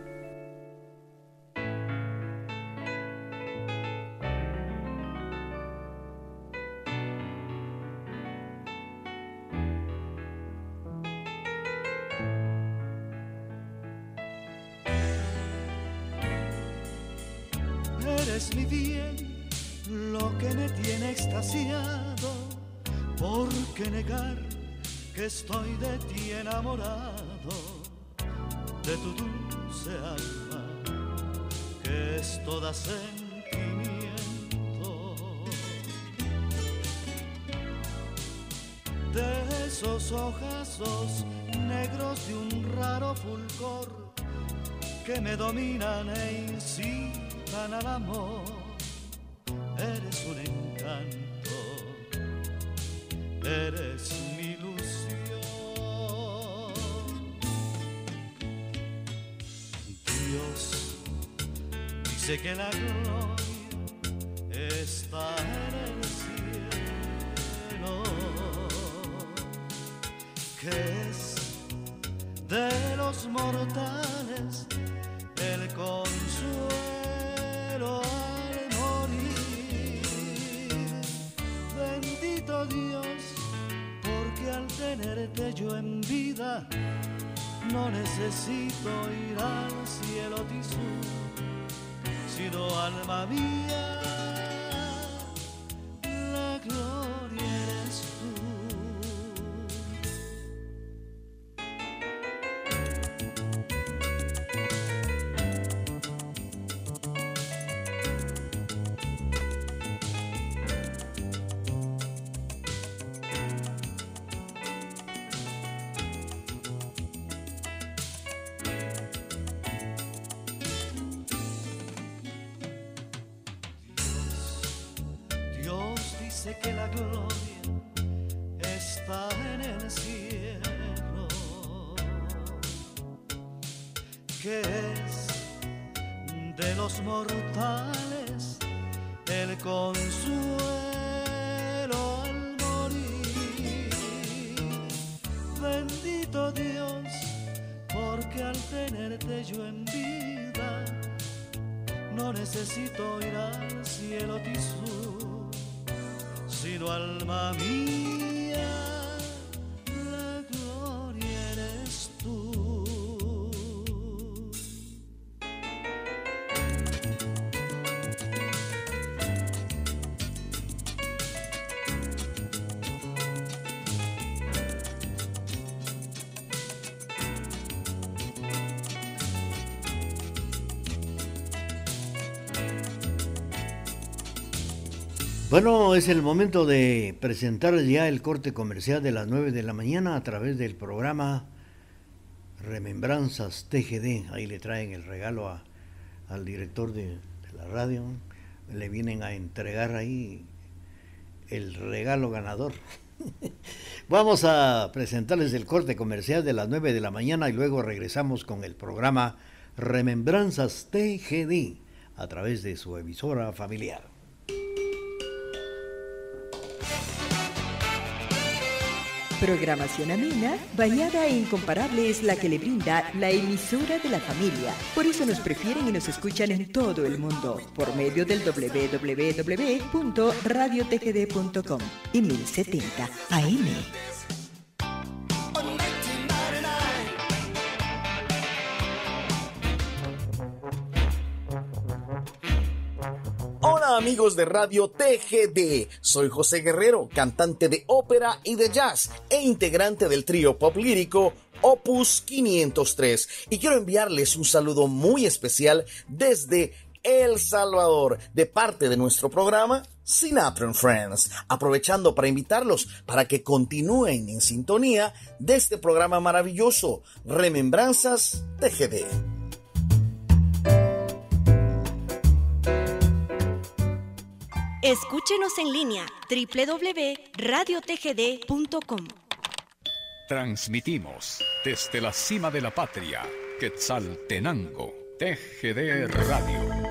Eres mi bien, lo que me tiene extasiado. ¿Por qué negar que estoy de ti enamorado? De tu dulce alma, que es toda sentimiento. De esos ojazos negros de un raro fulgor que me dominan e incitan al amor. Eres un encanto, eres mi ilusión. Dios dice que la gloria está en el cielo, que es de los mortales el consuelo al morir. Bendito Dios, porque al tenerte yo en vida no necesito ir al cielo tisú, sino alma mía, la gloria eres tú. sé que la gloria está en el cielo, que es de los mortales el consuelo al morir. Bendito Dios, porque al tenerte yo en vida no necesito ir al cielo tisú, sino alma mía, la gloria eres tú. Bueno, es el momento de presentar ya el corte comercial de las nueve de la mañana a través del programa Remembranzas T G D. Ahí le traen el regalo a, al director de, de la radio. Le vienen a entregar ahí el regalo ganador. Vamos a presentarles el corte comercial de las nueve de la mañana y luego regresamos con el programa Remembranzas T G D a través de su emisora familiar. Programación amena, variada e incomparable es la que le brinda la emisora de la familia. Por eso nos prefieren y nos escuchan en todo el mundo por medio del doble u doble u doble u punto radio t g d punto com y mil setenta A M. Hola amigos de Radio T G D, soy José Guerrero, cantante de ópera y de jazz e integrante del trío pop lírico Opus quinientos tres y quiero enviarles un saludo muy especial desde El Salvador de parte de nuestro programa Sinatra and Friends, aprovechando para invitarlos para que continúen en sintonía de este programa maravilloso Remembranzas T G D. Escúchenos en línea doble u doble u doble u punto radio t g d punto com. Transmitimos desde la cima de la patria, Quetzaltenango, T G D Radio.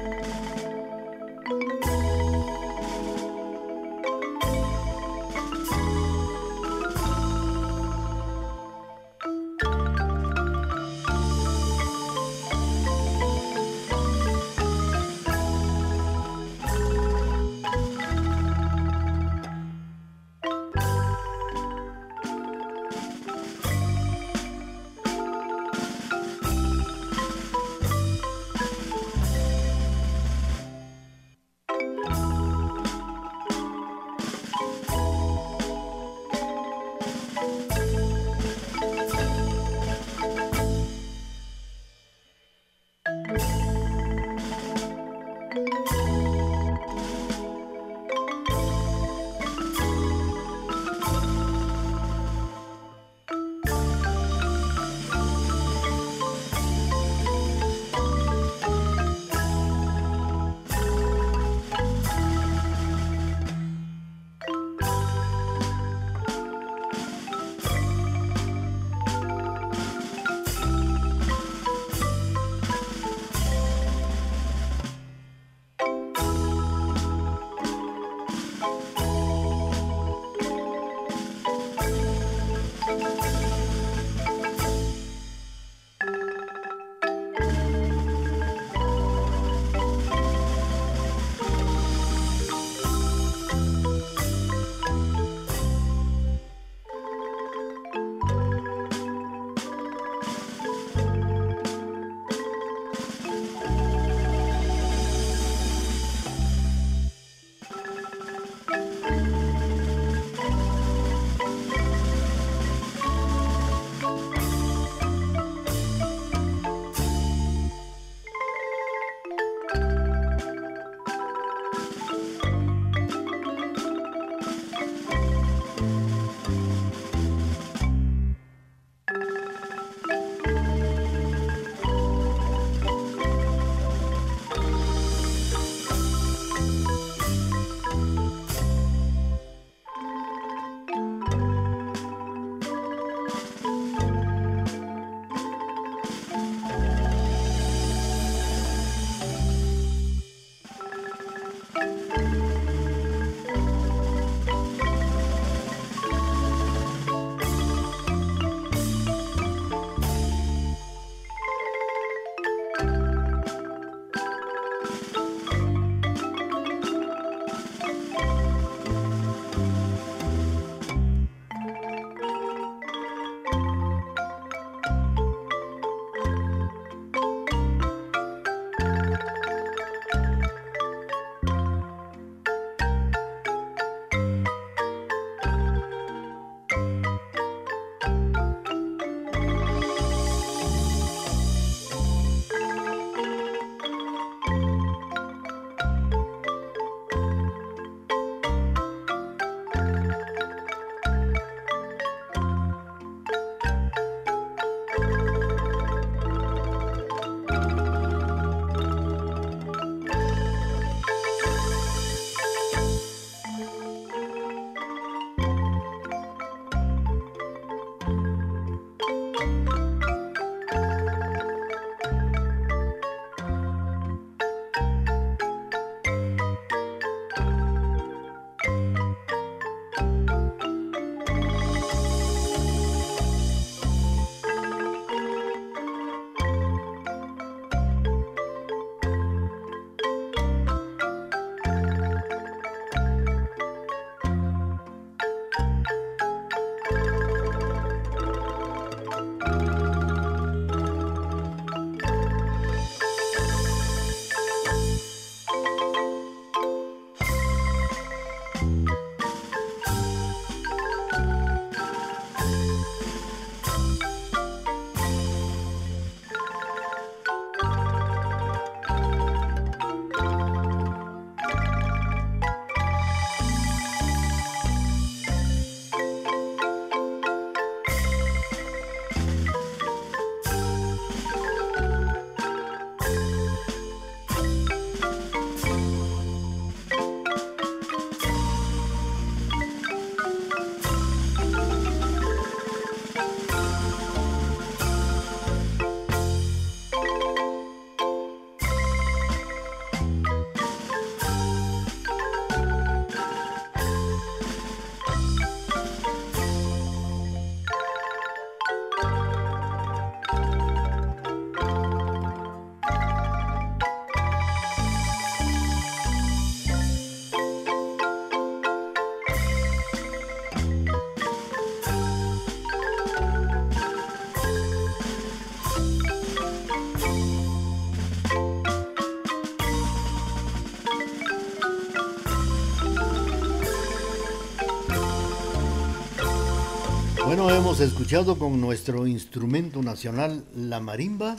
Bueno, hemos escuchado con nuestro instrumento nacional, la marimba,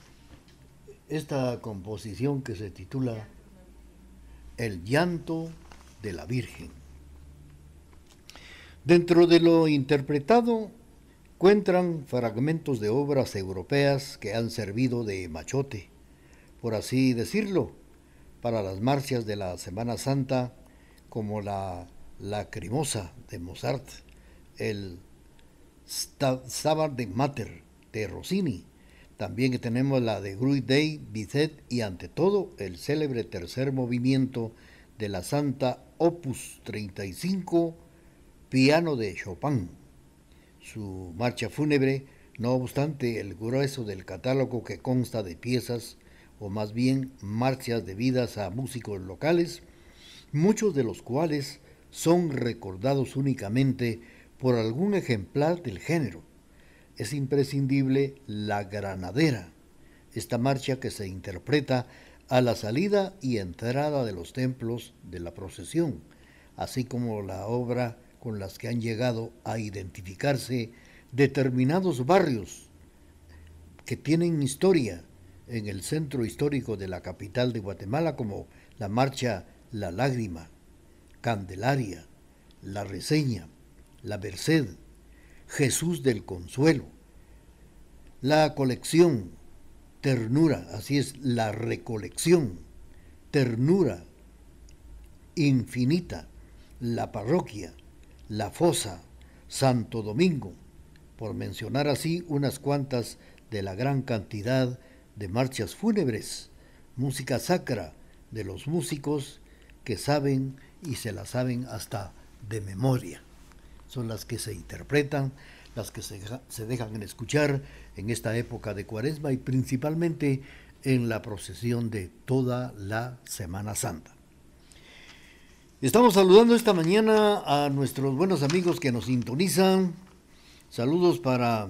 esta composición que se titula El llanto de la Virgen. Dentro de lo interpretado encuentran fragmentos de obras europeas que han servido de machote, por así decirlo, para las marchas de la Semana Santa, como la Lacrimosa de Mozart, el Stabat Mater de Rossini. También tenemos la de Green Day, Bizet y ante todo el célebre tercer movimiento de la Santa Opus treinta y cinco, piano de Chopin. Su marcha fúnebre, no obstante el grueso del catálogo que consta de piezas, o más bien marchas debidas a músicos locales, muchos de los cuales son recordados únicamente por algún ejemplar del género. Es imprescindible la Granadera, esta marcha que se interpreta a la salida y entrada de los templos de la procesión, así como la obra con las que han llegado a identificarse determinados barrios que tienen historia en el centro histórico de la capital de Guatemala, como la marcha La Lágrima, Candelaria, La Reseña, La Merced, Jesús del Consuelo, la colección, Ternura, así es, la recolección, Ternura, Infinita, la Parroquia, la Fosa, Santo Domingo, por mencionar así unas cuantas de la gran cantidad de marchas fúnebres, música sacra de los músicos que saben y se la saben hasta de memoria. Son las que se interpretan, las que se, se dejan escuchar en esta época de Cuaresma y principalmente en la procesión de toda la Semana Santa. Estamos saludando esta mañana a nuestros buenos amigos que nos sintonizan. Saludos para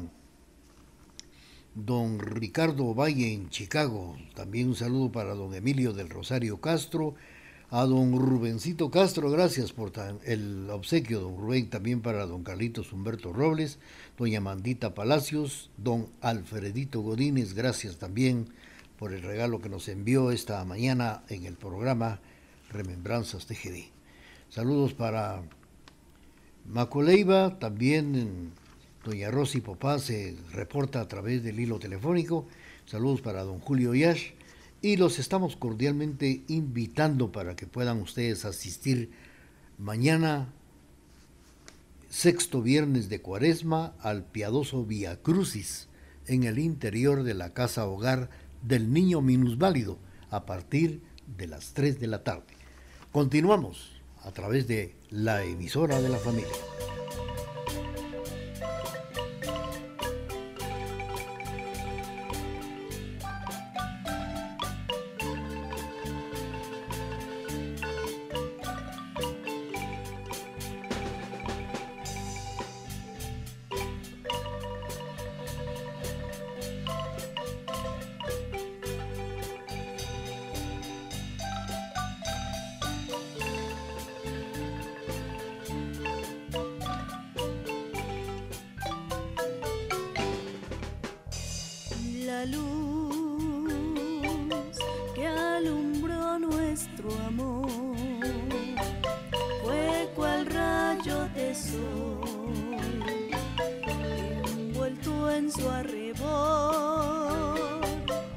don Ricardo Valle en Chicago. También un saludo para don Emilio del Rosario Castro. A don Rubencito Castro, gracias por el obsequio, don Rubén. También para don Carlitos Humberto Robles, doña Mandita Palacios, don Alfredito Godínez, gracias también por el regalo que nos envió esta mañana en el programa Remembranzas T G D. Saludos para Macoleiva, también doña Rosy Popá se reporta a través del hilo telefónico. Saludos para don Julio Yash. Y los estamos cordialmente invitando para que puedan ustedes asistir mañana, sexto viernes de Cuaresma, al piadoso Vía Crucis en el interior de la Casa Hogar del Niño Minusválido a partir de las tres de la tarde. Continuamos a través de la emisora de la familia. La luz que alumbró nuestro amor fue cual rayo de sol envuelto en su arrebol,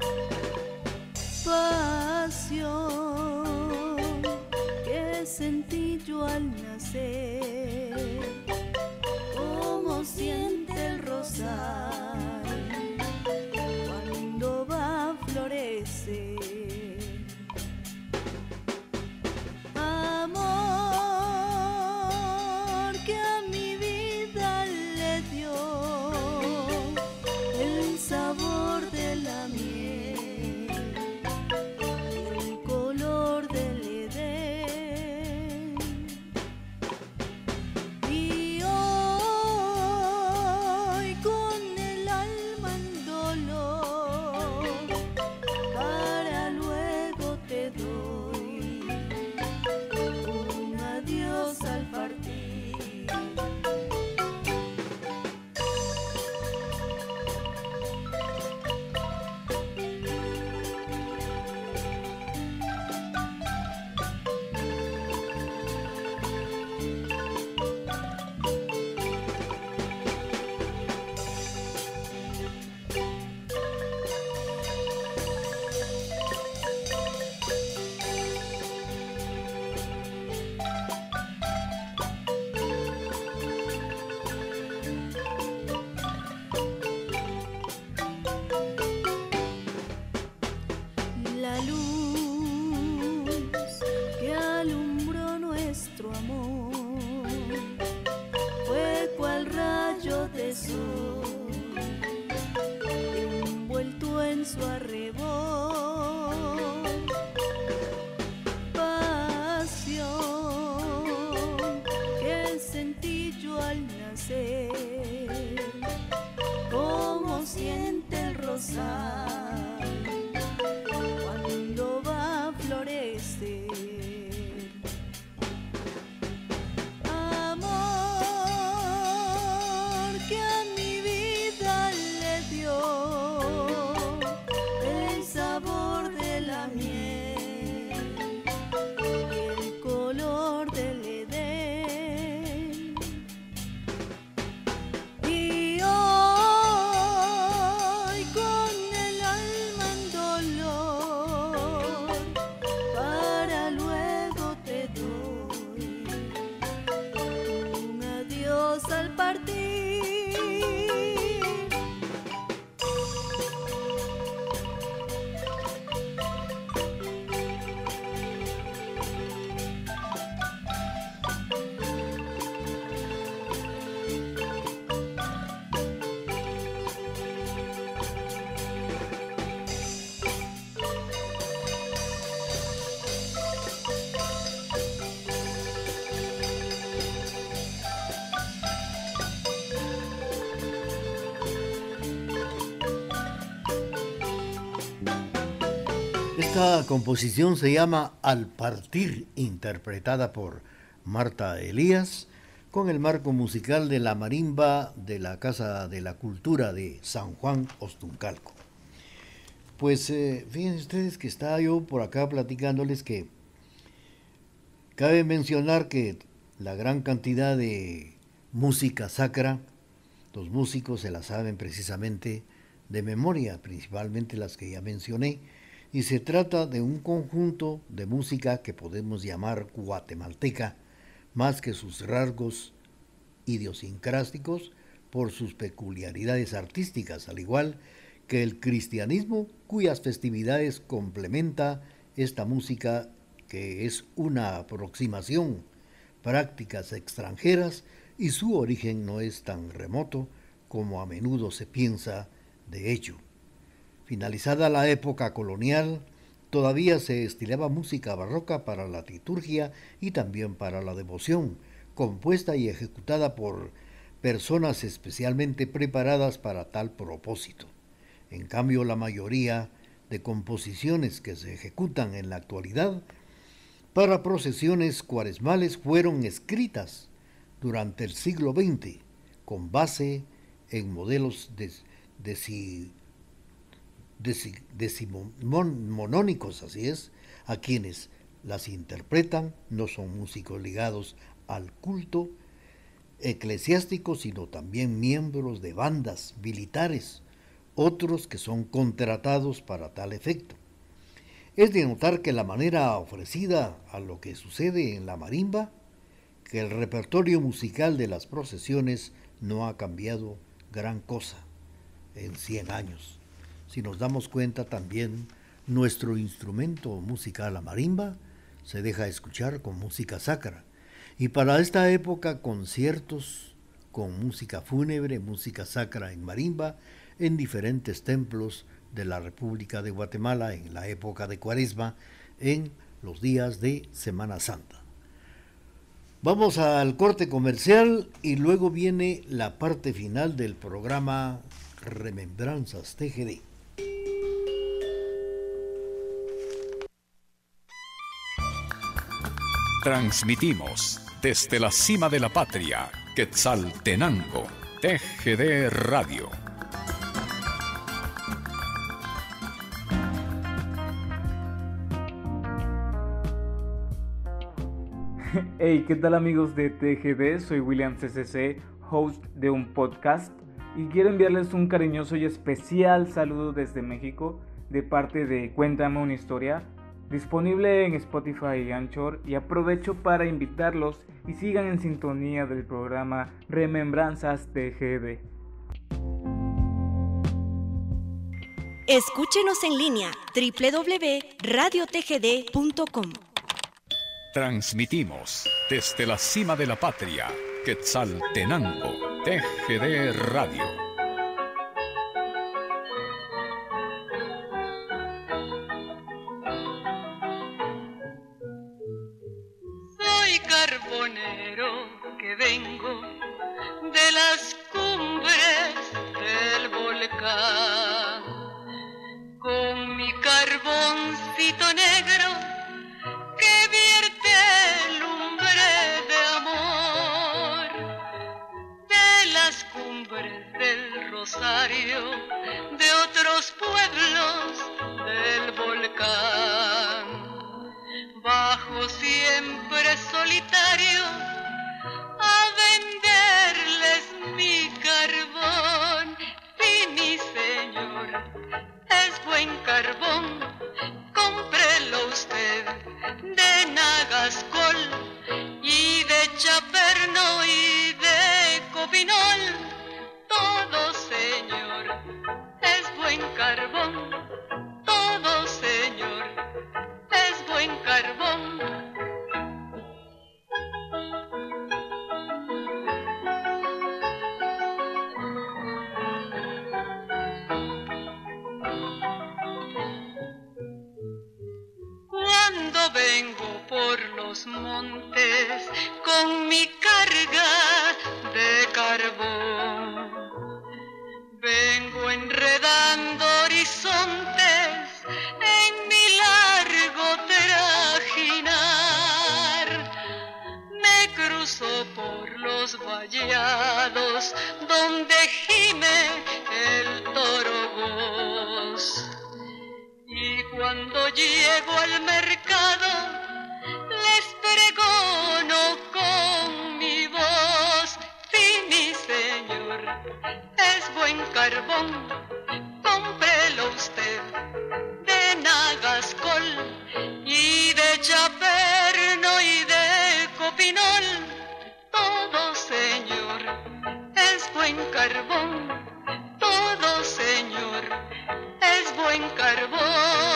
pasión que sentí yo al nacer, como siente el rosal florece. Amor que a mi vida le dio el sabor de la miel, el color del Edén. Y hoy con el alma en dolor para la luz que alumbró nuestro amor fue cual rayo de sol envuelto en su arrebol, pasión que sentí yo al nacer, como siente el rosal cuando va a florecer. Amor que a mi vida le dio el sabor de la miel, el color del Edén. Y hoy con el alma en dolor, para luego te doy un adiós al partir. Esta composición se llama Al Partir, interpretada por Marta Elías, con el marco musical de la marimba de la Casa de la Cultura de San Juan Ostuncalco. Pues eh, fíjense ustedes que estaba yo por acá platicándoles que cabe mencionar que la gran cantidad de música sacra, los músicos se la saben precisamente de memoria, principalmente las que ya mencioné, y se trata de un conjunto de música que podemos llamar guatemalteca, más que sus rasgos idiosincrásticos por sus peculiaridades artísticas, al igual que el cristianismo, cuyas festividades complementa esta música, que es una aproximación, prácticas extranjeras, y su origen no es tan remoto como a menudo se piensa de hecho. Finalizada la época colonial, todavía se estilaba música barroca para la liturgia y también para la devoción, compuesta y ejecutada por personas especialmente preparadas para tal propósito. En cambio, la mayoría de composiciones que se ejecutan en la actualidad para procesiones cuaresmales fueron escritas durante el siglo veinte, con base en modelos de, de, de decimonónicos, así es, a quienes las interpretan no son músicos ligados al culto eclesiástico, sino también miembros de bandas militares, otros que son contratados para tal efecto. Es de notar que la manera ofrecida a lo que sucede en la marimba, que el repertorio musical de las procesiones no ha cambiado gran cosa en cien años. Si nos damos cuenta también, nuestro instrumento musical, la marimba, se deja escuchar con música sacra. Y para esta época, conciertos con música fúnebre, música sacra en marimba, en diferentes templos de la República de Guatemala, en la época de Cuaresma, en los días de Semana Santa. Vamos al corte comercial y luego viene la parte final del programa Remembranzas T G D. Transmitimos desde la cima de la patria, Quetzaltenango, T G D Radio. Hey, ¿qué tal amigos de T G D? Soy William C C C, host de un podcast, y quiero enviarles un cariñoso y especial saludo desde México de parte de Cuéntame una historia, disponible en Spotify y Anchor, y aprovecho para invitarlos y sigan en sintonía del programa Remembranzas T G D. Escúchenos en línea doble u doble u doble u punto radio t g d punto com. Transmitimos desde la cima de la patria, Quetzaltenango, T G D Radio. Soy carbonero que vengo de las cumbres del volcán, con mi carboncito negro que vierte lumbre de amor, de las cumbres del Rosario, de otros pueblos del volcán, bajo siempre solitario a venderles mi carbón. Y mi señor es buen carbón, cómprelo usted de Nagascol y de Chaperno y de Copinol. Todo señor es buen carbón, todo señor es buen carbón. Cuando vengo por los montes con mi carga de carbón, vengo enredando horizontes en mi largo trajinar. Me cruzo por los vallados donde gime el toro voz. Y cuando llego al mercado, les pregono con mi voz. Sí, mi señor, es buen carbón, cómprelo usted de Nagascol y de Chaperno y de Copinol. Todo señor es buen carbón, todo señor es buen carbón.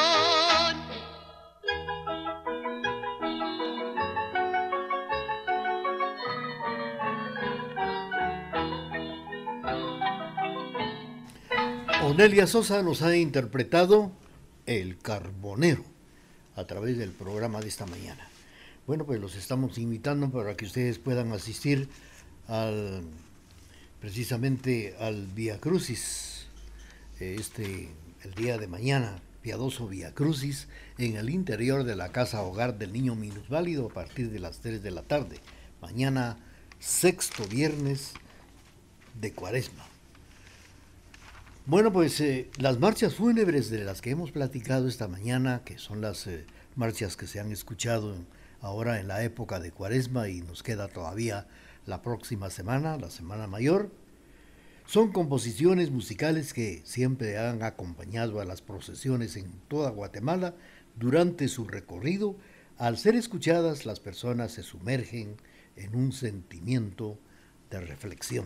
Onelia Sosa nos ha interpretado El Carbonero a través del programa de esta mañana. Bueno, pues los estamos invitando para que ustedes puedan asistir al precisamente al Vía Crucis, este el día de mañana, piadoso Vía Crucis en el interior de la Casa Hogar del Niño Minusválido a partir de las tres de la tarde. Mañana, sexto viernes de Cuaresma. Bueno, pues eh, las marchas fúnebres de las que hemos platicado esta mañana, que son las eh, marchas que se han escuchado ahora en la época de Cuaresma y nos queda todavía la próxima semana, la Semana Mayor, son composiciones musicales que siempre han acompañado a las procesiones en toda Guatemala durante su recorrido. Al ser escuchadas, las personas se sumergen en un sentimiento de reflexión.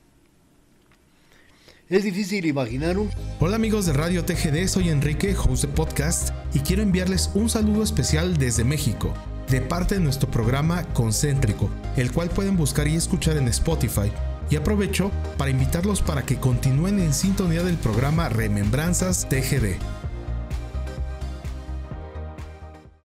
Es difícil imaginar un... Hola amigos de Radio T G D, soy Enrique, host de podcast, y quiero enviarles un saludo especial desde México, de parte de nuestro programa Concéntrico, el cual pueden buscar y escuchar en Spotify. Y aprovecho para invitarlos para que continúen en sintonía del programa Remembranzas T G D.